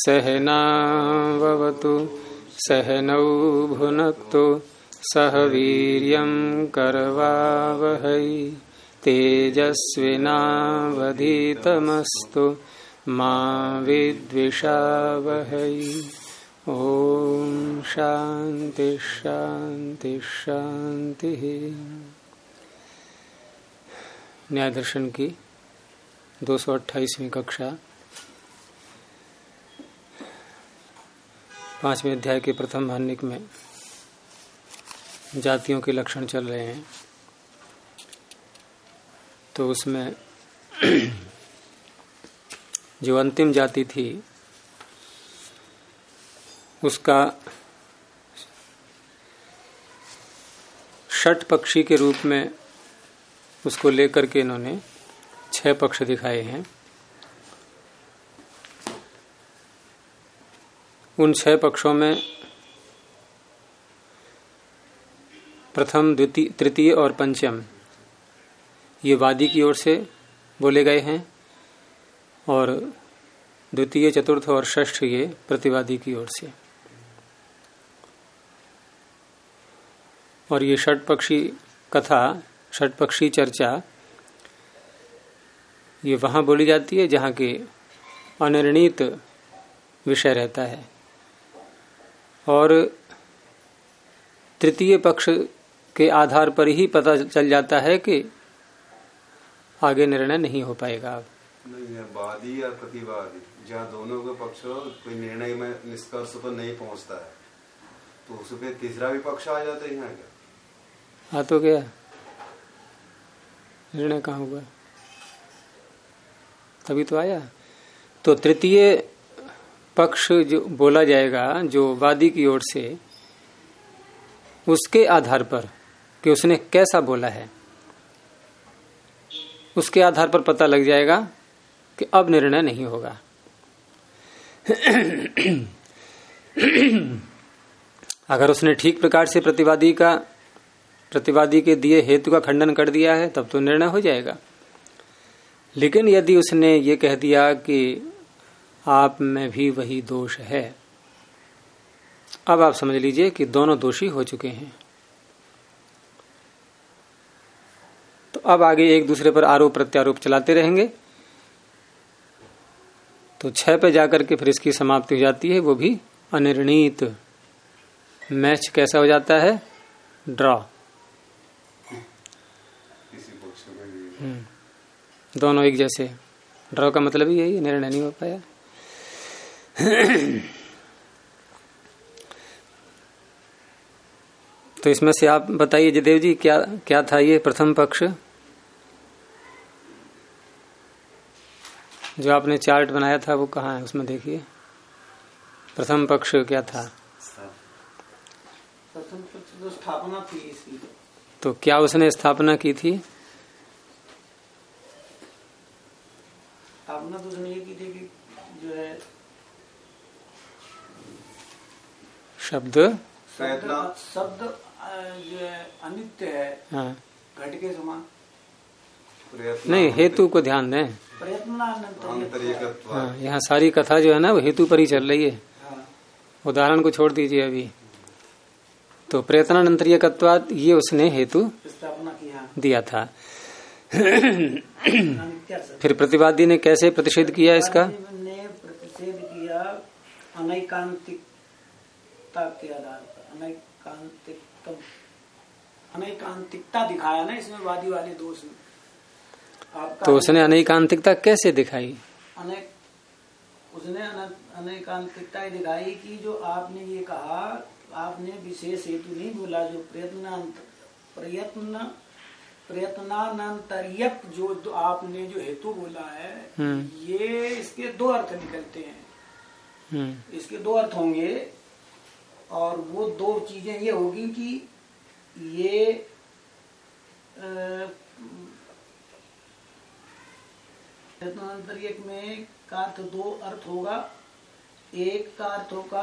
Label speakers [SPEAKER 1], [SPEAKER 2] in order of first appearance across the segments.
[SPEAKER 1] सहनाववतु सहनौ भुनक्तु सह वीर्यं करवावहै तेजस्विनावधीतमस्तु मा विद्विषावहै। ओम शांति शांति शांति। न्याय दर्शन की 228वीं कक्षा 5वें अध्याय के प्रथम भानिक में जातियों के लक्षण चल रहे हैं। तो उसमें जो अंतिम जाति थी उसका षट पक्षी के रूप में उसको लेकर के इन्होंने 6 पक्ष दिखाए हैं। उन 6 पक्षों में प्रथम, द्वितीय, तृतीय और पंचम ये वादी की ओर से बोले गए हैं और द्वितीय, चतुर्थ और षष्ठ ये प्रतिवादी की ओर से। और ये षटपक्षी कथा, षटपक्षी चर्चा ये वहां बोली जाती है जहां के अनिर्णीत विषय रहता है और तृतीय पक्ष के आधार पर ही पता चल जाता है कि आगे निर्णय नहीं हो पाएगा। अब
[SPEAKER 2] नहीं, वादी या प्रतिवादी जहाँ दोनों के पक्ष कोई निर्णय में निष्कर्ष पर नहीं पहुंचता है तो उस पे तीसरा भी पक्ष आ जाता है। यहाँ क्या
[SPEAKER 1] आ तो गया, निर्णय कहाँ हुआ, तभी तो आया। तो तृतीय पक्ष जो बोला जाएगा जो वादी की ओर से, उसके आधार पर कि उसने कैसा बोला है, उसके आधार पर पता लग जाएगा कि अब निर्णय नहीं होगा। अगर उसने ठीक प्रकार से प्रतिवादी के दिए हेतु का खंडन कर दिया है तब तो निर्णय हो जाएगा। लेकिन यदि उसने ये कह दिया कि आप में भी वही दोष है, अब आप समझ लीजिए कि दोनों दोषी हो चुके हैं। तो अब आगे एक दूसरे पर आरोप प्रत्यारोप चलाते रहेंगे। तो 6 पे जाकर के फिर इसकी समाप्ति हो जाती है, वो भी अनिर्णीत। मैच कैसा हो जाता है? ड्रॉ। दोनों एक जैसे। ड्रॉ का मतलब ही यही, निर्णय नहीं हो पाया। तो इसमें से आप बताइए जयदेव जी, क्या क्या था ये प्रथम पक्ष जो आपने चार्ट बनाया था, वो कहाँ है? उसमें देखिए प्रथम पक्ष क्या था।
[SPEAKER 3] प्रथम पक्ष तो स्थापना थी इसकी।
[SPEAKER 1] तो क्या उसने स्थापना की थी?
[SPEAKER 3] स्थापना तो उसने ये की थी कि जो है
[SPEAKER 1] शब्द
[SPEAKER 3] जो है अनित्य है।
[SPEAKER 1] हाँ।
[SPEAKER 3] घट के समान।
[SPEAKER 1] नहीं, हेतु को ध्यान दें। हाँ, यहाँ सारी कथा जो है ना वो हेतु पर ही चल रही है।
[SPEAKER 3] हाँ।
[SPEAKER 1] उदाहरण को छोड़ दीजिए अभी। तो प्रयत्नानंतरीयकत्वात् ये उसने हेतु
[SPEAKER 3] स्थापना किया
[SPEAKER 1] दिया था। फिर प्रतिवादी ने कैसे प्रतिषेध किया इसका?
[SPEAKER 3] ने प्रतिषेध किया अनैकांतिकता के आधार पर। अनैकांतिकता दिखाया ना इसमें वादी वाले दोष में।
[SPEAKER 1] तो उसने अनैकांतिकता कैसे दिखाई?
[SPEAKER 3] उसने अनैकांतिकता दिखाई कि जो आपने ये कहा, आपने विशेष हेतु नहीं बोला। जो प्रयत्नानंतरियक जो आपने जो हेतु बोला है, ये इसके 2 अर्थ निकलते हैं। इसके 2 अर्थ होंगे और वो 2 चीजें ये होगी कि ये प्रयत्नानंतरियक में का अर्थ 2 अर्थ होगा। एक का अर्थ होगा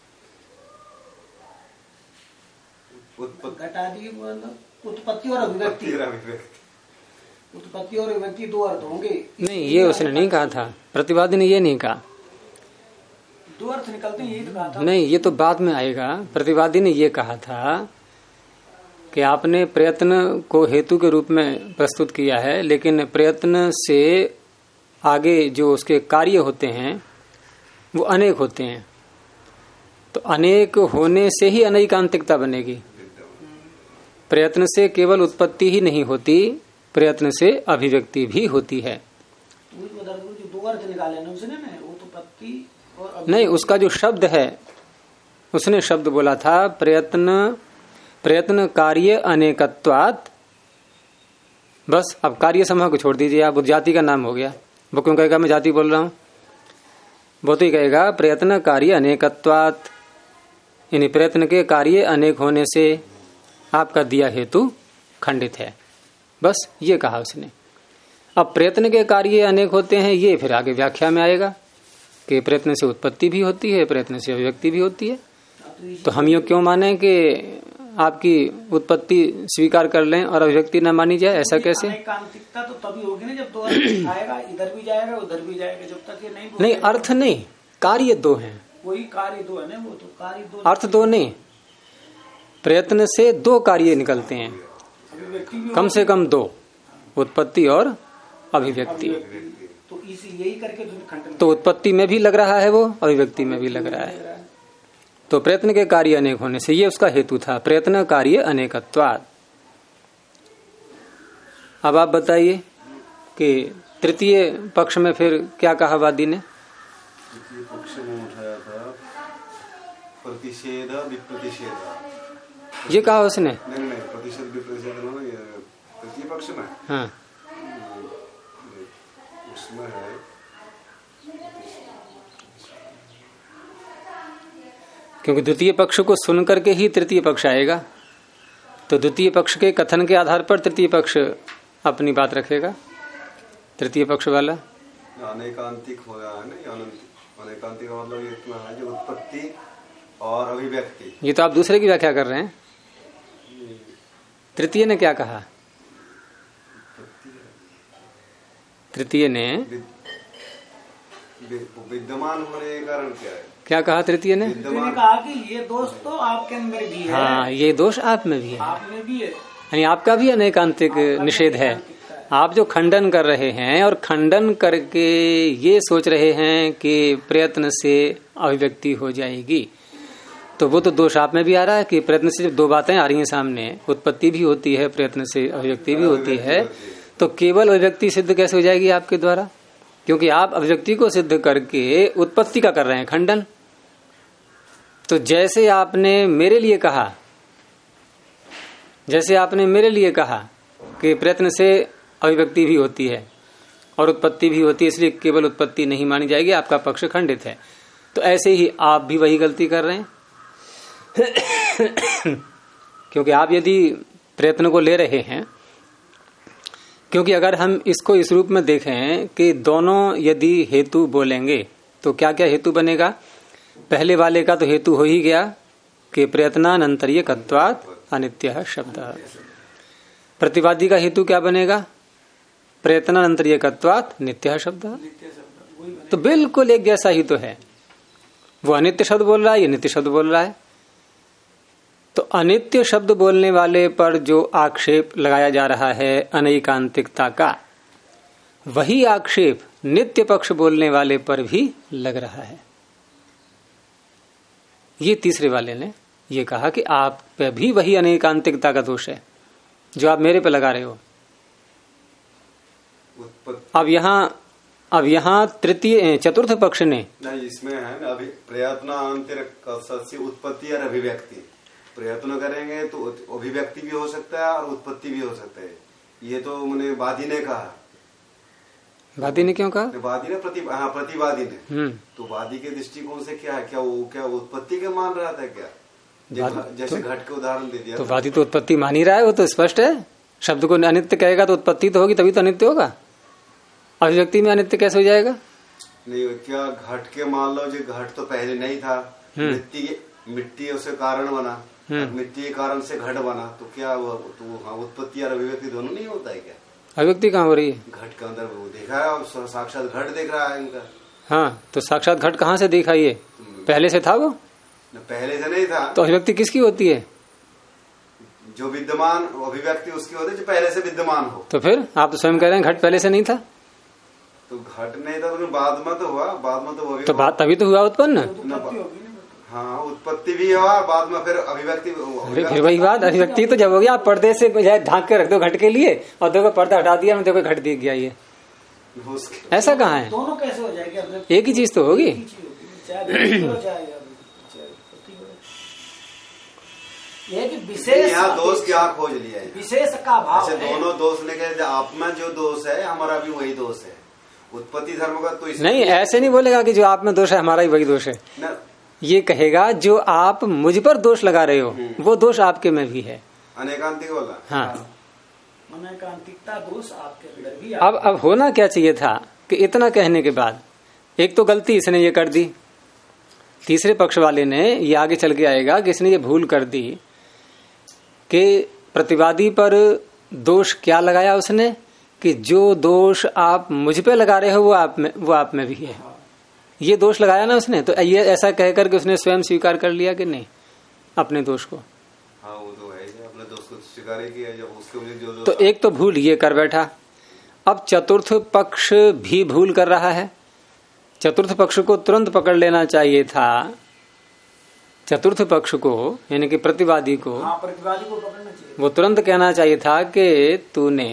[SPEAKER 3] घटादी उत्पत्ति और अभिव्यक्ति। उत्पत्ति और अभिव्यक्ति 2 अर्थ होंगे।
[SPEAKER 1] नहीं, ये उसने नहीं कहा था, प्रतिवादी ने ये नहीं कहा।
[SPEAKER 3] दो अर्थ निकलते हैं, यही तो कहा था।
[SPEAKER 1] नहीं, ये तो बाद में आएगा। प्रतिवादी ने ये कहा था कि आपने प्रयत्न को हेतु के रूप में प्रस्तुत किया है, लेकिन प्रयत्न से आगे जो उसके कार्य होते हैं वो अनेक होते हैं, तो अनेक होने से ही अनैकांतिकता बनेगी। प्रयत्न से केवल उत्पत्ति ही नहीं होती, प्रयत्न से अभिव्यक्ति भी होती है।
[SPEAKER 3] जो दो अर्थ निकाले ना उसने, वो तो उत्पत्ति और
[SPEAKER 1] नहीं, उसका जो शब्द है, उसने शब्द बोला था प्रयत्न कार्य अनेकत्वात्। बस अब कार्य समूह को छोड़ दीजिए, आप जाति का नाम हो गया। वो क्यों कहेगा मैं जाति बोल रहा हूं? वो तो ही कहेगा प्रयत्न कार्य अनेकत्वात्, यानी प्रयत्न के कार्य अनेक होने से आपका दिया हेतु खंडित है। बस ये कहा उसने। अब प्रयत्न के कार्य अनेक होते हैं, ये फिर आगे व्याख्या में आएगा कि प्रयत्न से उत्पत्ति भी होती है, प्रयत्न से अभिव्यक्ति भी होती है। तो हम ये क्यों माने कि आपकी उत्पत्ति स्वीकार कर लें और अभिव्यक्ति न मानी जाए? ऐसा कैसे?
[SPEAKER 3] अनैकांतिकता तो तभी होगी ना जब दो अर्थ आएगा, इधर भी जाएगा उधर भी जाएगा। जब तक ये
[SPEAKER 1] नहीं, अर्थ नहीं, कार्य दो हैं।
[SPEAKER 3] वही कार्य दो है ना, वो तो कार्य दो,
[SPEAKER 1] अर्थ दो नहीं। प्रयत्न से दो कार्य निकलते हैं, कम से कम दो, उत्पत्ति और अभिव्यक्ति।
[SPEAKER 3] तो इसी यही करके खंडन,
[SPEAKER 1] तो उत्पत्ति में भी लग रहा है वो, अभिव्यक्ति में भी लग रहा है। तो प्रयत्न के कार्य अनेक होने से ये उसका हेतु था, प्रयत्न कार्य अनेकत्वात्। अब आप बताइए कि तृतीय पक्ष में फिर क्या कहा वादी ने?
[SPEAKER 2] तृतीय पक्ष में उठाया था प्रतिषेध विप्रतिषेध।
[SPEAKER 1] ये कहा उसने?
[SPEAKER 2] नहीं, प्रतिषेध विप्रतिषेध ना, ये तृतीय पक्ष में।
[SPEAKER 1] हाँ,
[SPEAKER 2] उसमें है
[SPEAKER 1] क्योंकि द्वितीय पक्ष को सुन करके ही तृतीय पक्ष आएगा, तो द्वितीय पक्ष के कथन के आधार पर तृतीय पक्ष अपनी बात रखेगा। तृतीय पक्ष वाला
[SPEAKER 2] अनेकांतिक हो गया है ना, अनेकांतिक का मतलब ये इतना है जो उत्पत्ति और अभिव्यक्ति।
[SPEAKER 1] ये तो आप दूसरे की व्याख्या कर रहे हैं। तृतीय ने क्या कहा? तृतीय ने
[SPEAKER 2] विद्यमान होने के कारण क्या है?
[SPEAKER 1] क्या कहा तृतीय ने?
[SPEAKER 3] कहा कि ये दोष तो आपके अंदर भी है।
[SPEAKER 1] हाँ, ये दोष आप में भी है,
[SPEAKER 3] आप में भी है,
[SPEAKER 1] यानी आपका भी अनेकांतिक निषेध है। आप जो खंडन कर रहे हैं और खंडन करके ये सोच रहे हैं कि प्रयत्न से अभिव्यक्ति हो जाएगी, तो वो तो दोष आप में भी आ रहा है कि प्रयत्न से जब दो बातें आ रही हैं सामने, उत्पत्ति भी होती है, प्रयत्न से अभिव्यक्ति भी होती है, तो केवल अभिव्यक्ति सिद्ध कैसे हो जाएगी आपके द्वारा? क्योंकि आप अभिव्यक्ति को सिद्ध करके उत्पत्ति का कर रहे हैं खंडन। तो जैसे आपने मेरे लिए कहा कि प्रयत्न से अभिव्यक्ति भी होती है और उत्पत्ति भी होती है, इसलिए केवल उत्पत्ति नहीं मानी जाएगी, आपका पक्ष खंडित है, तो ऐसे ही आप भी वही गलती कर रहे हैं। क्योंकि आप यदि प्रयत्न को ले रहे हैं, क्योंकि अगर हम इसको इस रूप में देखें कि दोनों यदि हेतु बोलेंगे तो क्या क्या हेतु बनेगा? पहले वाले का तो हेतु हो ही गया कि प्रयत्नानंतर्यकत्वात् अनित्यः शब्दः। प्रतिवादी का हेतु क्या बनेगा? प्रयत्नानंतर्यकत्वात् नित्यः शब्दः। तो बिल्कुल एक जैसा ही तो है, वो अनित्य शब्द बोल रहा है, ये नित्य शब्द बोल रहा है। तो अनित्य शब्द बोलने वाले पर जो आक्षेप लगाया जा रहा है अनैकांतिकता का, वही आक्षेप नित्य पक्ष बोलने वाले पर भी लग रहा है। ये तीसरे वाले ने ये कहा कि आप पे भी वही अनैकांतिकता का दोष है जो आप मेरे पे लगा रहे हो। अब यहाँ तृतीय चतुर्थ पक्ष ने
[SPEAKER 2] नहीं, इसमें है ना अभी प्रयत्नांतर उत्पत्ति और अभिव्यक्ति। प्रयत्न करेंगे तो अभिव्यक्ति भी हो सकता है और उत्पत्ति भी हो सकता है। ये तो मैंने वादी ने कहा।
[SPEAKER 1] वादी ने क्यों कहा?
[SPEAKER 2] वादी ने प्रतिवादी ने। तो वादी के दृष्टिकोण से क्या है, क्या उत्पत्ति के मान रहा था क्या? जैसे घट के उदाहरण दे दिया,
[SPEAKER 1] तो वादी तो उत्पत्ति मान ही रहा है, वो तो स्पष्ट है। शब्द को अनित्य कहेगा तो उत्पत्ति तो होगी, तभी तो अनित्य होगा। अभिव्यक्ति में अनित्य कैसे हो जाएगा?
[SPEAKER 2] नहीं, क्या घट के मान लो, जो घट तो पहले नहीं था, मिट्टी उसे कारण बना, मिट्टी के कारण से घट बना, तो क्या वो तो उत्पत्ति और अभिव्यक्ति दोनों नहीं होता है क्या?
[SPEAKER 1] अभिव्यक्ति कहाँ हो रही है?
[SPEAKER 2] घट के अंदर वो देखा है, और साक्षात घट देख रहा है इनका।
[SPEAKER 1] हाँ, तो साक्षात घट कहाँ से देखा? ये पहले से था वो?
[SPEAKER 2] पहले से नहीं था।
[SPEAKER 1] तो अभिव्यक्ति किसकी होती है?
[SPEAKER 2] जो विद्यमान अभिव्यक्ति उसकी होती है जो पहले से विद्यमान हो।
[SPEAKER 1] तो फिर आप तो स्वयं कह रहे हैं घट पहले से नहीं था।
[SPEAKER 2] तो घट नहीं था तो बाद में तो हुआ, बाद में तो वो भी
[SPEAKER 1] तो बात तभी तो हुआ उत्पन्न।
[SPEAKER 2] हाँ उत्पत्ति भी हुआ, बाद में फिर अभिव्यक्ति।
[SPEAKER 1] फिर वही बात, अभिव्यक्ति तो जब हो गया आप पर्दे से ढांक के रख दो घट के लिए और देखो पर्दा हटा दिया मैं देखो घट दिख गया। ये ऐसा कहाँ है?
[SPEAKER 3] दोनों कैसे हो जाएगी?
[SPEAKER 1] एक ही चीज तो होगी।
[SPEAKER 3] ये कि विशेष
[SPEAKER 2] यहाँ दोष क्या खोज लिया है?
[SPEAKER 3] विशेष का भाव है।
[SPEAKER 2] दोनों दोष लेके आप में जो दोष है हमारा भी वही दोष है। उत्पत्ति धर्म का तो
[SPEAKER 1] नहीं, ऐसे नहीं बोलेगा कि जो आप में दोष है हमारा ही वही दोष है। ये कहेगा जो आप मुझ पर दोष लगा रहे हो वो दोष आपके में भी है।
[SPEAKER 2] अनेकांतिक वाला।
[SPEAKER 1] हाँ,
[SPEAKER 3] अनेकांतिकता दोष आपके अंदर भी।
[SPEAKER 1] अब होना क्या चाहिए था कि इतना कहने के बाद एक तो गलती इसने ये कर दी, तीसरे पक्ष वाले ने ये आगे चल के आएगा कि इसने ये भूल कर दी कि प्रतिवादी पर दोष क्या लगाया उसने कि जो दोष आप मुझ पे लगा रहे हो वो आप में भी है। ये दोष लगाया ना उसने। तो ये ऐसा कह करके उसने स्वयं स्वीकार कर लिया कि नहीं अपने दोष को।
[SPEAKER 2] हाँ वो तो है, अपने दोष को स्वीकार किया जब उसके मुझे जो दोष।
[SPEAKER 1] तो एक तो भूल ये कर बैठा। अब चतुर्थ पक्ष भी भूल कर रहा है। चतुर्थ पक्ष को तुरंत पकड़ लेना चाहिए था। चतुर्थ पक्ष को यानी कि प्रतिवादी को,
[SPEAKER 3] प्रतिवादी को पकड़ना चाहिए।
[SPEAKER 1] वो तुरंत कहना चाहिए था कि तूने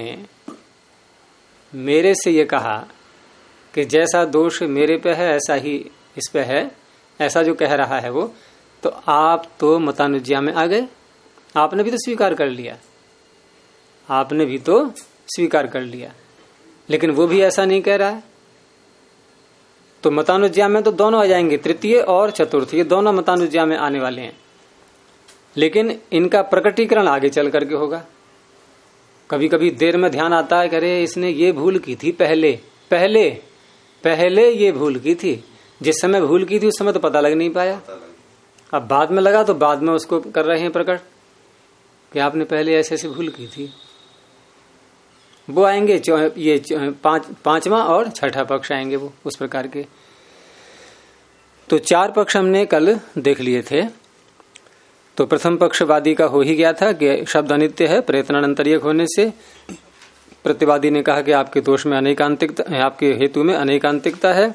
[SPEAKER 1] मेरे से ये कहा कि जैसा दोष मेरे पे है ऐसा ही इस पे है, ऐसा जो कह रहा है वो, तो आप तो मतानुज्ञा में आ गए। आपने भी तो स्वीकार कर लिया, आपने भी तो स्वीकार कर लिया, लेकिन वो भी ऐसा नहीं कह रहा है। तो मतानुज्ञा में तो दोनों आ जाएंगे, तृतीय और चतुर्थ, ये दोनों मतानुज्ञा में आने वाले हैं। लेकिन इनका प्रकटीकरण आगे चल करके होगा। कभी कभी देर में ध्यान आता है, करे इसने ये भूल की थी पहले ये भूल की थी। जिस समय भूल की थी उस समय तो पता लग नहीं पाया, अब बाद में लगा तो बाद में उसको कर रहे हैं प्रकट कि आपने पहले ऐसे ऐसे भूल की थी। वो आएंगे ये पांचवा और छठा पक्ष आएंगे वो उस प्रकार के। तो चार पक्ष हमने कल देख लिए थे। तो प्रथम पक्षवादी का हो ही गया था कि शब्द अनित्य है प्रयत्नानंतरिक होने से। प्रतिवादी ने कहा कि आपके दोष में अनेकांतिकता है, आपके हेतु में अनेकांतिकता है।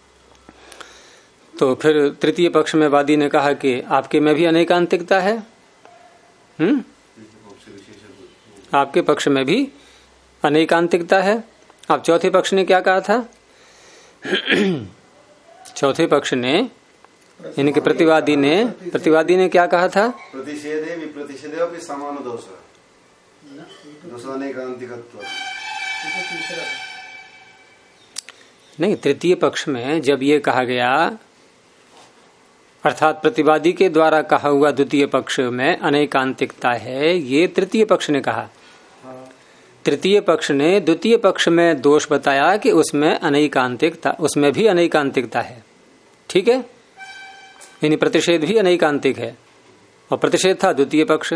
[SPEAKER 1] तो फिर तृतीय पक्ष में वादी ने कहा कि आपके में भी अनेकांतिकता है। आपके पक्ष में भी अनेकांतिकता है। अब चौथे पक्ष ने क्या कहा था? चौथे पक्ष ने यानी कि प्रतिवादी ने क्या कहा था?
[SPEAKER 2] प्रतिषेधे विप्रतिषेधे भी समान दोष अनेकांतिकत्व।
[SPEAKER 1] नहीं, तृतीय पक्ष में जब ये कहा गया अर्थात प्रतिवादी के द्वारा कहा हुआ द्वितीय पक्ष में अनेकांतिकता है, ये तृतीय पक्ष ने कहा। तृतीय पक्ष ने द्वितीय पक्ष में दोष बताया कि उसमें अनेकांतिकता, उसमें भी अनेकांतिकता है। ठीक है, यानी प्रतिषेध भी अनेकांतिक है और प्रतिषेध था द्वितीय पक्ष।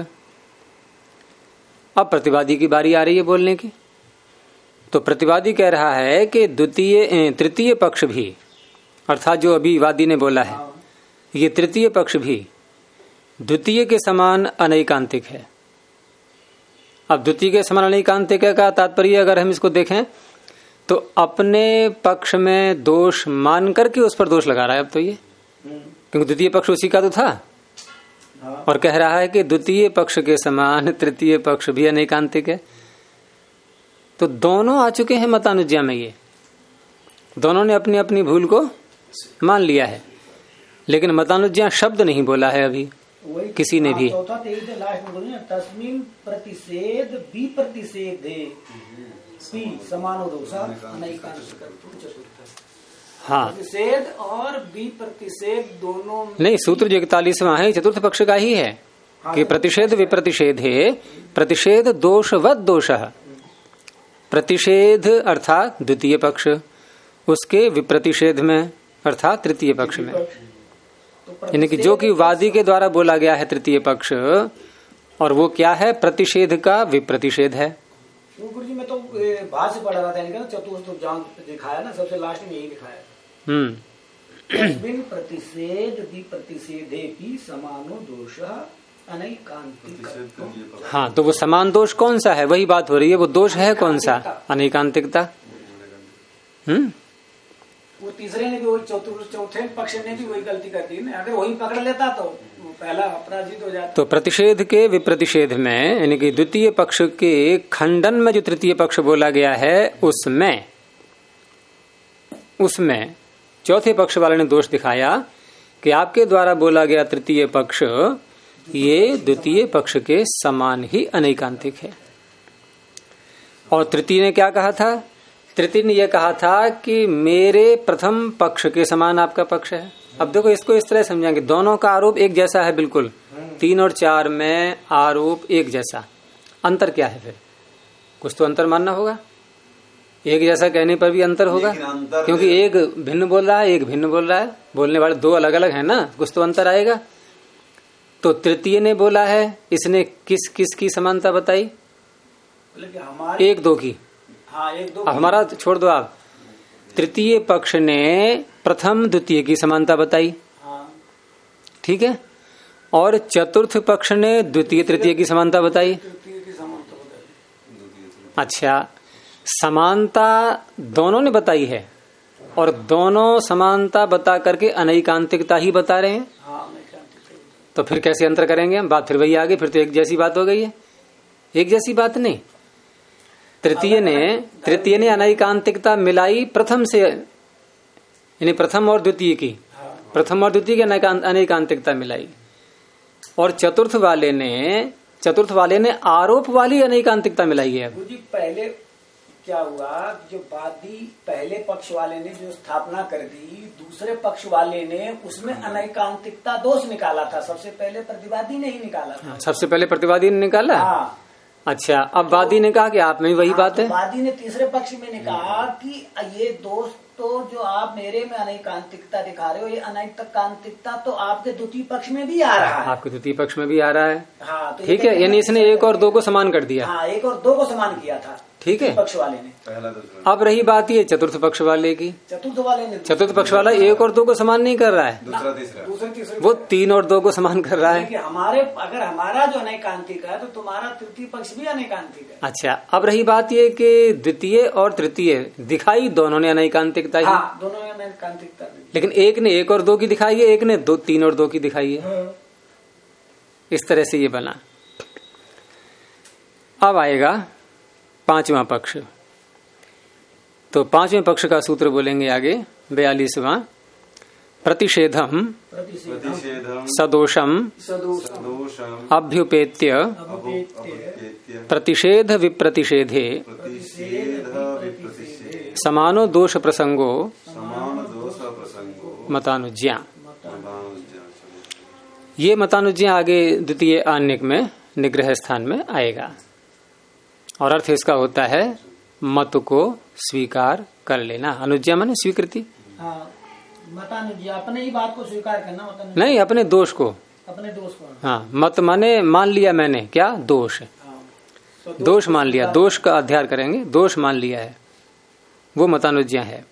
[SPEAKER 1] अब प्रतिवादी की बारी आ रही है बोलने की। तो प्रतिवादी कह रहा है कि तृतीय पक्ष भी, अर्थात जो अभी वादी ने बोला है, ये तृतीय पक्ष भी द्वितीय के समान अनेकांतिक है। अब द्वितीय के समान अनेकांतिक का तात्पर्य अगर हम इसको देखें तो अपने पक्ष में दोष मान करके उस पर दोष लगा रहा है। अब तो ये क्योंकि द्वितीय पक्ष उसी का तो था और कह रहा है कि द्वितीय पक्ष के समान तृतीय पक्ष भी अनेकांतिक है। तो दोनों आ चुके हैं मतानुज्ञा में। ये दोनों ने अपनी अपनी भूल को मान लिया है, लेकिन मतानुज्ञा शब्द नहीं बोला है अभी किसी ने भी।
[SPEAKER 3] तस्मिन् प्रतिषेध विप्रतिषेध समान
[SPEAKER 1] हाँ,
[SPEAKER 3] प्रतिषेध और विप्रतिषेध दोनों
[SPEAKER 1] नहीं, सूत्र जो 41वां है चतुर्थ पक्ष का ही है कि प्रतिषेध विप्रतिषेध है। प्रतिषेध दोषवत दोष, प्रतिषेध अर्थात द्वितीय पक्ष, उसके विप्रतिषेध में अर्थात तृतीय पक्ष में, यानी कि जो कि वादी के द्वारा बोला गया है तृतीय पक्ष, और वो क्या है? प्रतिषेध का विप्रतिषेध है।
[SPEAKER 3] गुरु जी मैं तो भाष्य पढ़ रहा था, चतुर्थ तो दिखाया ना, सबसे लास्ट में यही दिखाया। तस्मिन् प्रतिषेध प्रतिषेधे भी समानो दोष अनैकांतिक।
[SPEAKER 1] हाँ, तो वो समान दोष कौन सा है, वही बात हो रही है। वो दोष है कौन सा? अनैकांतिकता।
[SPEAKER 3] वो तीसरे ने भी वही, चौथे पक्ष ने भी वही गलती कर दी ना। अगर वही पकड़ लेता तो पहला अपराजित हो जाता।
[SPEAKER 1] तो प्रतिषेध के विप्रतिषेध में, यानी कि द्वितीय पक्ष के खंडन में जो तृतीय पक्ष बोला गया है, उसमें चौथे पक्ष वाले ने दोष दिखाया कि आपके द्वारा बोला गया तृतीय पक्ष ये द्वितीय पक्ष के समान ही अनैकांतिक है। और तृतीय ने क्या कहा था? तृतीय ने यह कहा था कि मेरे प्रथम पक्ष के समान आपका पक्ष है। अब देखो, इसको इस तरह समझेंगे, दोनों का आरोप एक जैसा है, बिल्कुल 3 और 4 में आरोप एक जैसा। अंतर क्या है? फिर कुछ तो अंतर मानना होगा। एक जैसा कहने पर भी अंतर होगा, क्योंकि एक भिन्न बोल रहा है, एक भिन्न बोल रहा है, बोलने वाले दो अलग अलग है ना, कुछ तो अंतर आएगा। तो तृतीय ने बोला है, इसने किस किस की समानता बताई? 1-2 की।
[SPEAKER 3] हाँ, 1-2।
[SPEAKER 1] हमारा छोड़ दो आप। तृतीय पक्ष ने प्रथम द्वितीय की समानता बताई, ठीक है। और चतुर्थ पक्ष ने द्वितीय तृतीय की समानता बताई। अच्छा, समानता दोनों ने बताई है, और दोनों समानता बता करके अनैकांतिकता ही बता रहे हैं। तो फिर कैसे अंतर करेंगे हम? बात फिर वही आ गई, फिर तो एक जैसी बात हो गई है। एक जैसी बात नहीं। तृतीय ने अनैकांतिकता मिलाई प्रथम से, यानी प्रथम और द्वितीय की, प्रथम और द्वितीय की अनैकांतिकता मिलाई। और चतुर्थ वाले ने आरोप वाली अनैकांतिकता मिलाई है।
[SPEAKER 3] पहले क्या हुआ, जो वादी पहले पक्ष वाले ने जो स्थापना कर दी, दूसरे पक्ष वाले ने उसमें अनैकांतिकता दोष निकाला था। सबसे पहले प्रतिवादी ने ही निकाला था।
[SPEAKER 1] सबसे पहले प्रतिवादी ने निकाला।
[SPEAKER 3] हाँ।
[SPEAKER 1] अच्छा, अब वादी ने कहा कि आप में वही बात है।
[SPEAKER 3] वादी ने तीसरे पक्ष में ने कहा कि ये दोष तो जो आप मेरे में अनैकांतिकता दिखा रहे हो, ये अनैकांतिकता तो आपके द्वितीय पक्ष में भी आ रहा है।
[SPEAKER 1] आपके द्वितीय पक्ष में भी आ रहा है।
[SPEAKER 3] हाँ, तो
[SPEAKER 1] ठीक है, यानी इसने 1 और 2 को समान कर दिया।
[SPEAKER 3] हाँ, 1 और 2 को समान किया था,
[SPEAKER 1] ठीक है,
[SPEAKER 3] पक्ष वाले ने।
[SPEAKER 1] अब रही बात ये चतुर्थ पक्ष वाले की। चतुर्थ पक्ष वाला 1 और 2 को समान नहीं कर रहा है,
[SPEAKER 3] दूसरा
[SPEAKER 1] वो 3 और 2 को समान कर रहा है।
[SPEAKER 3] अगर हमारा जो अनैकांतिक है तो तुम्हारा तृतीय पक्ष भी अनैकांतिक है।
[SPEAKER 1] अच्छा, अब रही बात ये कि द्वितीय और तृतीय दिखाई दोनों ने अनैकांतिकता ही।
[SPEAKER 3] हाँ, दोनों ने अनैकांतिकता, लेकिन
[SPEAKER 1] एक ने 1 और 2 की दिखाई है, एक ने 3 और 2 की दिखाई है। इस तरह से ये बना। अब आएगा 5वां पक्ष। तो 5वें पक्ष का सूत्र बोलेंगे आगे, 42वां। प्रतिषेधम सदोषम अभ्युपेत्य प्रतिषेध विप्रतिषेधे समानो दोष प्रसंगो मतानुज्ञा। ये मतानुज्ञा आगे द्वितीय आन्निक में निग्रह स्थान में आएगा, और अर्थ इसका होता है मत को स्वीकार कर लेना। अनुज्ञा माने स्वीकृति।
[SPEAKER 3] मतानुज्ञा अपने ही बात को स्वीकार करना,
[SPEAKER 1] नहीं, अपने दोष को। हाँ, मत माने मान लिया मैंने, क्या दोष है। तो दोष मान लिया, दोष का अध्ययन करेंगे, दोष मान लिया है, वो मतानुज्ञा है।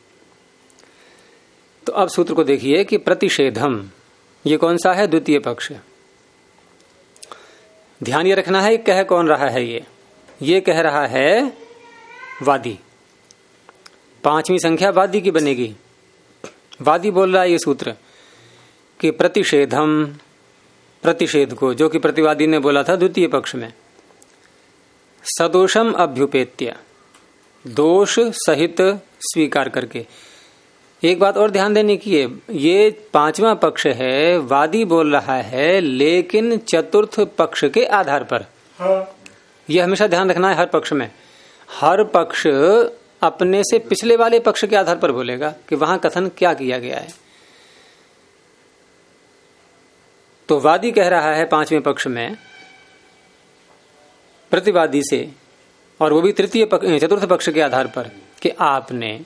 [SPEAKER 1] तो अब सूत्र को देखिए कि प्रतिषेधम, ये कौन सा है? द्वितीय पक्ष। ध्यान ये रखना है, कह कौन रहा है? ये कह रहा है वादी। 5वीं संख्या वादी की बनेगी। वादी बोल रहा है ये सूत्र कि प्रतिषेधम, प्रतिषेध को, जो कि प्रतिवादी ने बोला था द्वितीय पक्ष में, सदोषम अभ्युपेत्य, दोष सहित स्वीकार करके। एक बात और ध्यान देने की है, ये 5वां पक्ष है, वादी बोल रहा है, लेकिन चतुर्थ पक्ष के आधार पर। हाँ। यह हमेशा ध्यान रखना है हर पक्ष में। हर पक्ष अपने से पिछले वाले पक्ष के आधार पर बोलेगा कि वहां कथन क्या किया गया है। तो वादी कह रहा है 5वें पक्ष में प्रतिवादी से, और वो भी चतुर्थ पक्ष के आधार पर, कि आपने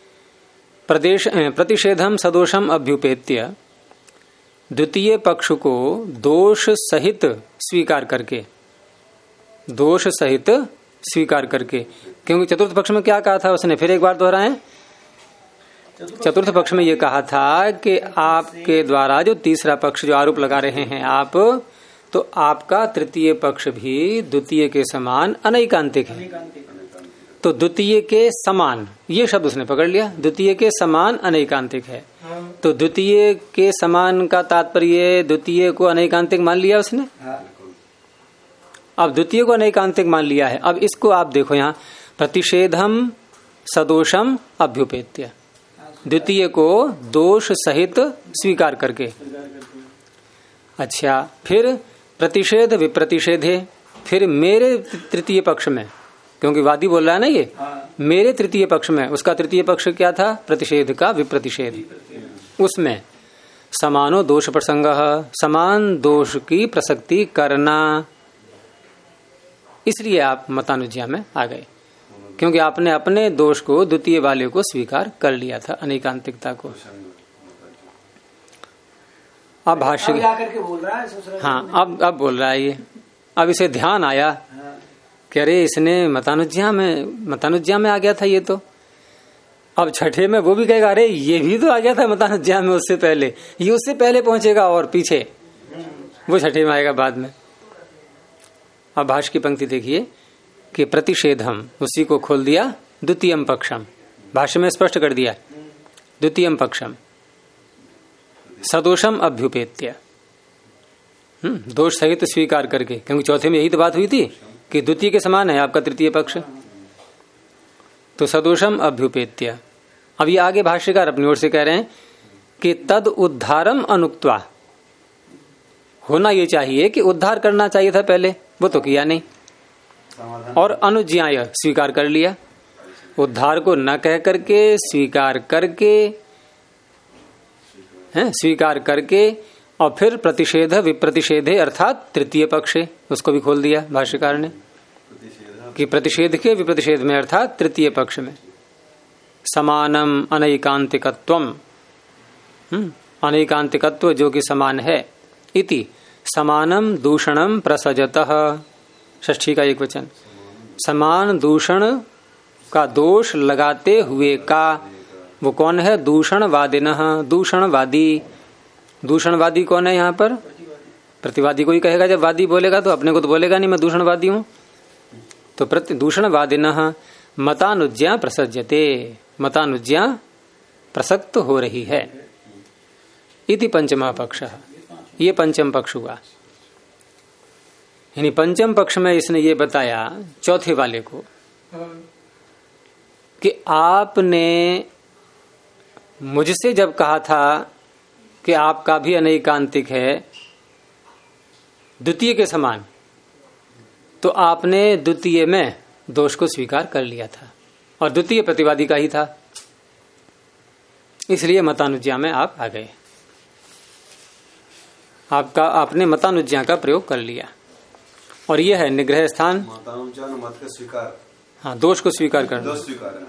[SPEAKER 1] प्रतिषेधम सदोषम अभ्युपेत्य, द्वितीय पक्ष को दोष सहित स्वीकार करके, दोष सहित स्वीकार करके, क्योंकि चतुर्थ पक्ष में क्या कहा था उसने, फिर एक बार दोहराएं, चतुर्थ पक्ष में ये कहा था कि आपके द्वारा जो तीसरा पक्ष जो आरोप लगा रहे हैं आप, तो आपका तृतीय पक्ष भी द्वितीय के समान अनैकांतिक है। तो द्वितीय के समान ये शब्द उसने पकड़ लिया, द्वितीय के समान अनैकांतिक है। तो द्वितीय के समान का तात्पर्य द्वितीय को अनैकांतिक मान लिया उसने। अब द्वितीय को अनैकांतिक मान लिया है। अब इसको आप देखो यहाँ, प्रतिषेधम सदोषम अभ्युपेत्य, द्वितीय को दोष सहित स्वीकार करके। अच्छा, फिर प्रतिषेध विप्रतिषेधे, फिर मेरे तृतीय पक्ष में, क्योंकि वादी बोल रहा है ना ये, मेरे तृतीय पक्ष में, उसका तृतीय पक्ष क्या था? प्रतिषेध का विप्रतिषेध। उसमें समानो दोष प्रसंग, समान दोष की प्रसक्ति करना। इसलिए आप मतानुज्ञा में आ गए, क्योंकि आपने अपने दोष को द्वितीय वाले को स्वीकार कर लिया था, अनैकांतिकता को। अब भाष्य
[SPEAKER 3] करके बोल रहा है।
[SPEAKER 1] हाँ, अब बोल रहा है ये। अब इसे ध्यान आया कि अरे इसने मतानुज्ञा में आ गया था ये तो। अब छठे में वो भी कहेगा अरे ये भी तो आ गया था मतानुज्ञा में उससे पहले, ये उससे पहले पहुंचेगा और पीछे, वो छठे में आएगा बाद में। अब भाष्य की पंक्ति देखिए कि प्रतिषेधम, उसी को खोल दिया, द्वितीयम पक्षम, भाष्य में स्पष्ट कर दिया, द्वितीयम पक्षम सदोषम अभ्युपेत्य, दोष सहित स्वीकार करके, क्योंकि चौथे में यही तो बात हुई थी कि द्वितीय के समान है आपका तृतीय पक्ष। तो सदोषम अभ्युपेत्य। अब ये आगे भाष्यकार अपनी ओर से कह रहे हैं कि तद उद्धारम अनुक्त्वा, होना ये चाहिए कि उद्धार करना चाहिए था पहले, वो तो किया नहीं, और अनुज्ञाय स्वीकार कर लिया। उद्धार को न कह करके स्वीकार करके और फिर प्रतिषेध विप्रतिषेधे अर्थात तृतीय पक्ष है, उसको भी खोल दिया भाष्यकार ने कि प्रतिषेध के विप्रतिषेध में अर्थात तृतीय पक्ष में समानम अनैकांतिकत्वम, अनैकांतिकत्व जो कि समान है, इति समानम दूषणम प्रसजतः, षष्ठी का एक वचन, समान दूषण का दोष लगाते हुए का, वो कौन है? दूषणवादिनः, दूषणवादी। दूषणवादी कौन है यहाँ पर? प्रतिवादी को ही कहेगा, जब वादी बोलेगा तो अपने को तो बोलेगा नहीं मैं दूषणवादी हूं। तो दूषणवादिनः मतानुज्ञा प्रसज्यते, मतानुज्ञा प्रसक्त हो रही है। इति पंचमा पक्ष, ये पंचम पक्ष हुआ। यानी पंचम पक्ष में इसने ये बताया चौथे वाले को कि आपने मुझसे जब कहा था कि आपका भी अनैकांतिक है द्वितीय के समान, तो आपने द्वितीय में दोष को स्वीकार कर लिया था और द्वितीय प्रतिवादी का ही था, इसलिए मतानुज्ञा में आप आ गए। आपने मतानुज्ञा का प्रयोग कर लिया और यह है निग्रह स्थान।
[SPEAKER 2] मतानुज्ञा मत का स्वीकार,
[SPEAKER 1] हाँ, दोष को स्वीकार करना,
[SPEAKER 2] दोष स्वीकार,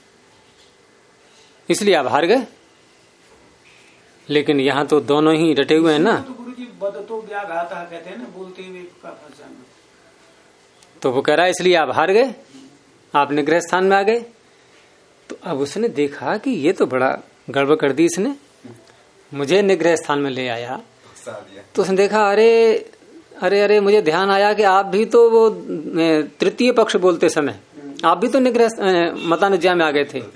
[SPEAKER 1] इसलिए आप हार गए। लेकिन यहाँ तो दोनों ही डटे हुए हैं ना।
[SPEAKER 3] तो गुरुजी बदतो व्याघातः कहते हैं ना, बोलते हुए का फंसाना।
[SPEAKER 1] तो वो कह रहा है इसलिए आप हार गए, आप निग्रह स्थान में आ गए। तो अब उसने देखा कि ये तो बड़ा गड़बड़ कर दी इसने, मुझे निग्रह स्थान में ले आया। तो उसने देखा अरे अरे अरे मुझे ध्यान आया कि आप भी तो वो तृतीय पक्ष बोलते समय आप भी तो निग्रह मतानुज्ञा में आ गए थे।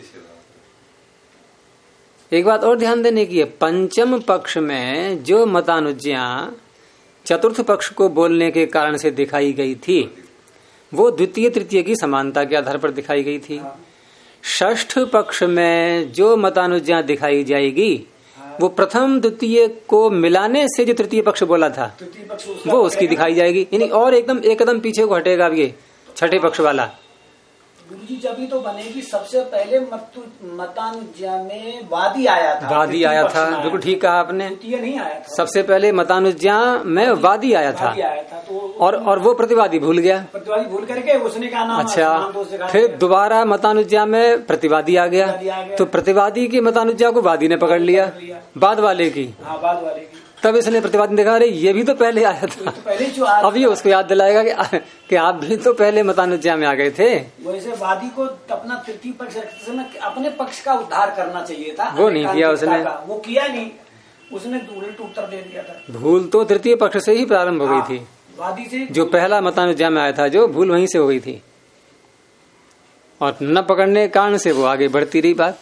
[SPEAKER 1] एक बात और ध्यान देने की है, पंचम पक्ष में जो मतानुज्ञा चतुर्थ पक्ष को बोलने के कारण से दिखाई गई थी वो द्वितीय तृतीय की समानता के आधार पर दिखाई गई थी। षष्ठ पक्ष में जो मतानुज्ञा दिखाई जाएगी वो प्रथम द्वितीय को मिलाने से जो तृतीय पक्ष बोला था वो उसकी दिखाई जाएगी, यानी और एक कदम पीछे को हटेगा अब ये छठे पक्ष वाला।
[SPEAKER 3] गुरुजी जब ही तो बनेगी, सबसे पहले मतानुज्ञा में वादी आया था,
[SPEAKER 1] बिल्कुल ठीक कहा आपने,
[SPEAKER 3] द्वितीय नहीं आया था।
[SPEAKER 1] सबसे पहले मतानुज्ञा में वादी आया था
[SPEAKER 3] तो
[SPEAKER 1] और वो प्रतिवादी भूल गया,
[SPEAKER 3] प्रतिवादी भूल करके उसने कहा नाम।
[SPEAKER 1] अच्छा, फिर दोबारा मतानुज्ञा में प्रतिवादी आ गया, तो प्रतिवादी की मतानुज्ञा को वादी ने पकड़ लिया, बाद वाले की। तब इसने प्रतिवादी देखा, अरे ये भी तो पहले आया था,
[SPEAKER 3] तो पहले जो आया
[SPEAKER 1] अब ये उसको याद दिलाएगा कि आप भी तो पहले मतानुज्ञा में आ गए थे।
[SPEAKER 3] वैसे वादी को अपना तृतीय पक्ष रखते समय अपने पक्ष का उद्धार करना चाहिए था,
[SPEAKER 1] वो नहीं किया उसने,
[SPEAKER 3] वो किया नहीं, उसने उल्ट उत्तर दे दिया था।
[SPEAKER 1] भूल तो तृतीय पक्ष से ही प्रारंभ हो गई थी,
[SPEAKER 3] वादी से
[SPEAKER 1] जो पहला मतानुज्ञा में आया था, जो भूल वहीं से हो गई थी, और न पकड़ने के कारण से वो आगे बढ़ती रही बात।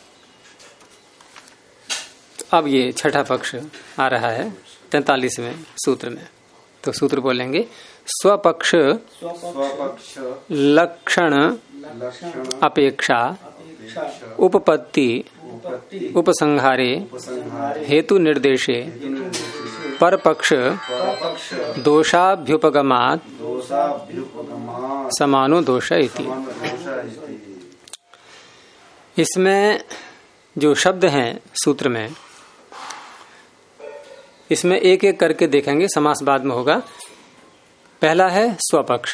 [SPEAKER 1] अब ये छठा पक्ष आ रहा है 43वें सूत्र में। तो सूत्र बोलेंगे, स्वपक्ष लक्षण अपेक्षा उपपत्ति उपसंहारे हेतु निर्देशे परपक्ष दोषाभ्युपगमात् समानो दोष इति। इसमें जो शब्द हैं सूत्र में, इसमें एक एक करके देखेंगे, समास बाद में होगा। पहला है स्वपक्ष।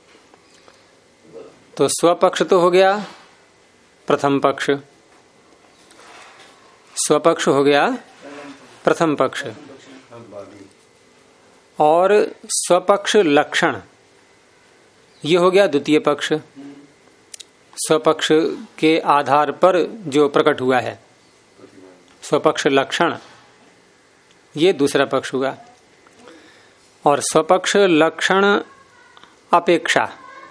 [SPEAKER 1] तो स्वपक्ष तो हो गया प्रथम पक्ष, स्वपक्ष हो गया प्रथम पक्ष, और स्वपक्ष लक्षण ये हो गया द्वितीय पक्ष। स्वपक्ष के आधार पर जो प्रकट हुआ है स्वपक्ष लक्षण, ये दूसरा पक्ष हुआ। और स्वपक्ष लक्षण अपेक्षा,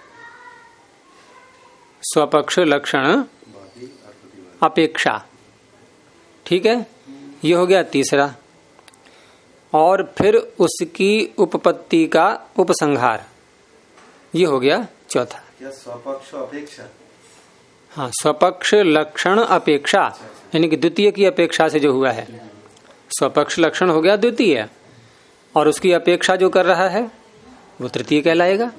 [SPEAKER 1] स्वपक्ष लक्षण अपेक्षा, ठीक है, ये हो गया तीसरा। और फिर उसकी उपपत्ति का उपसंहार, ये हो गया चौथा।
[SPEAKER 2] स्वपक्ष अपेक्षा,
[SPEAKER 1] हाँ, स्वपक्ष लक्षण अपेक्षा, यानी कि द्वितीय की अपेक्षा से जो हुआ है, स्वपक्ष लक्षण हो गया द्वितीय, और उसकी अपेक्षा जो कर रहा है वो तृतीय कहलाएगा।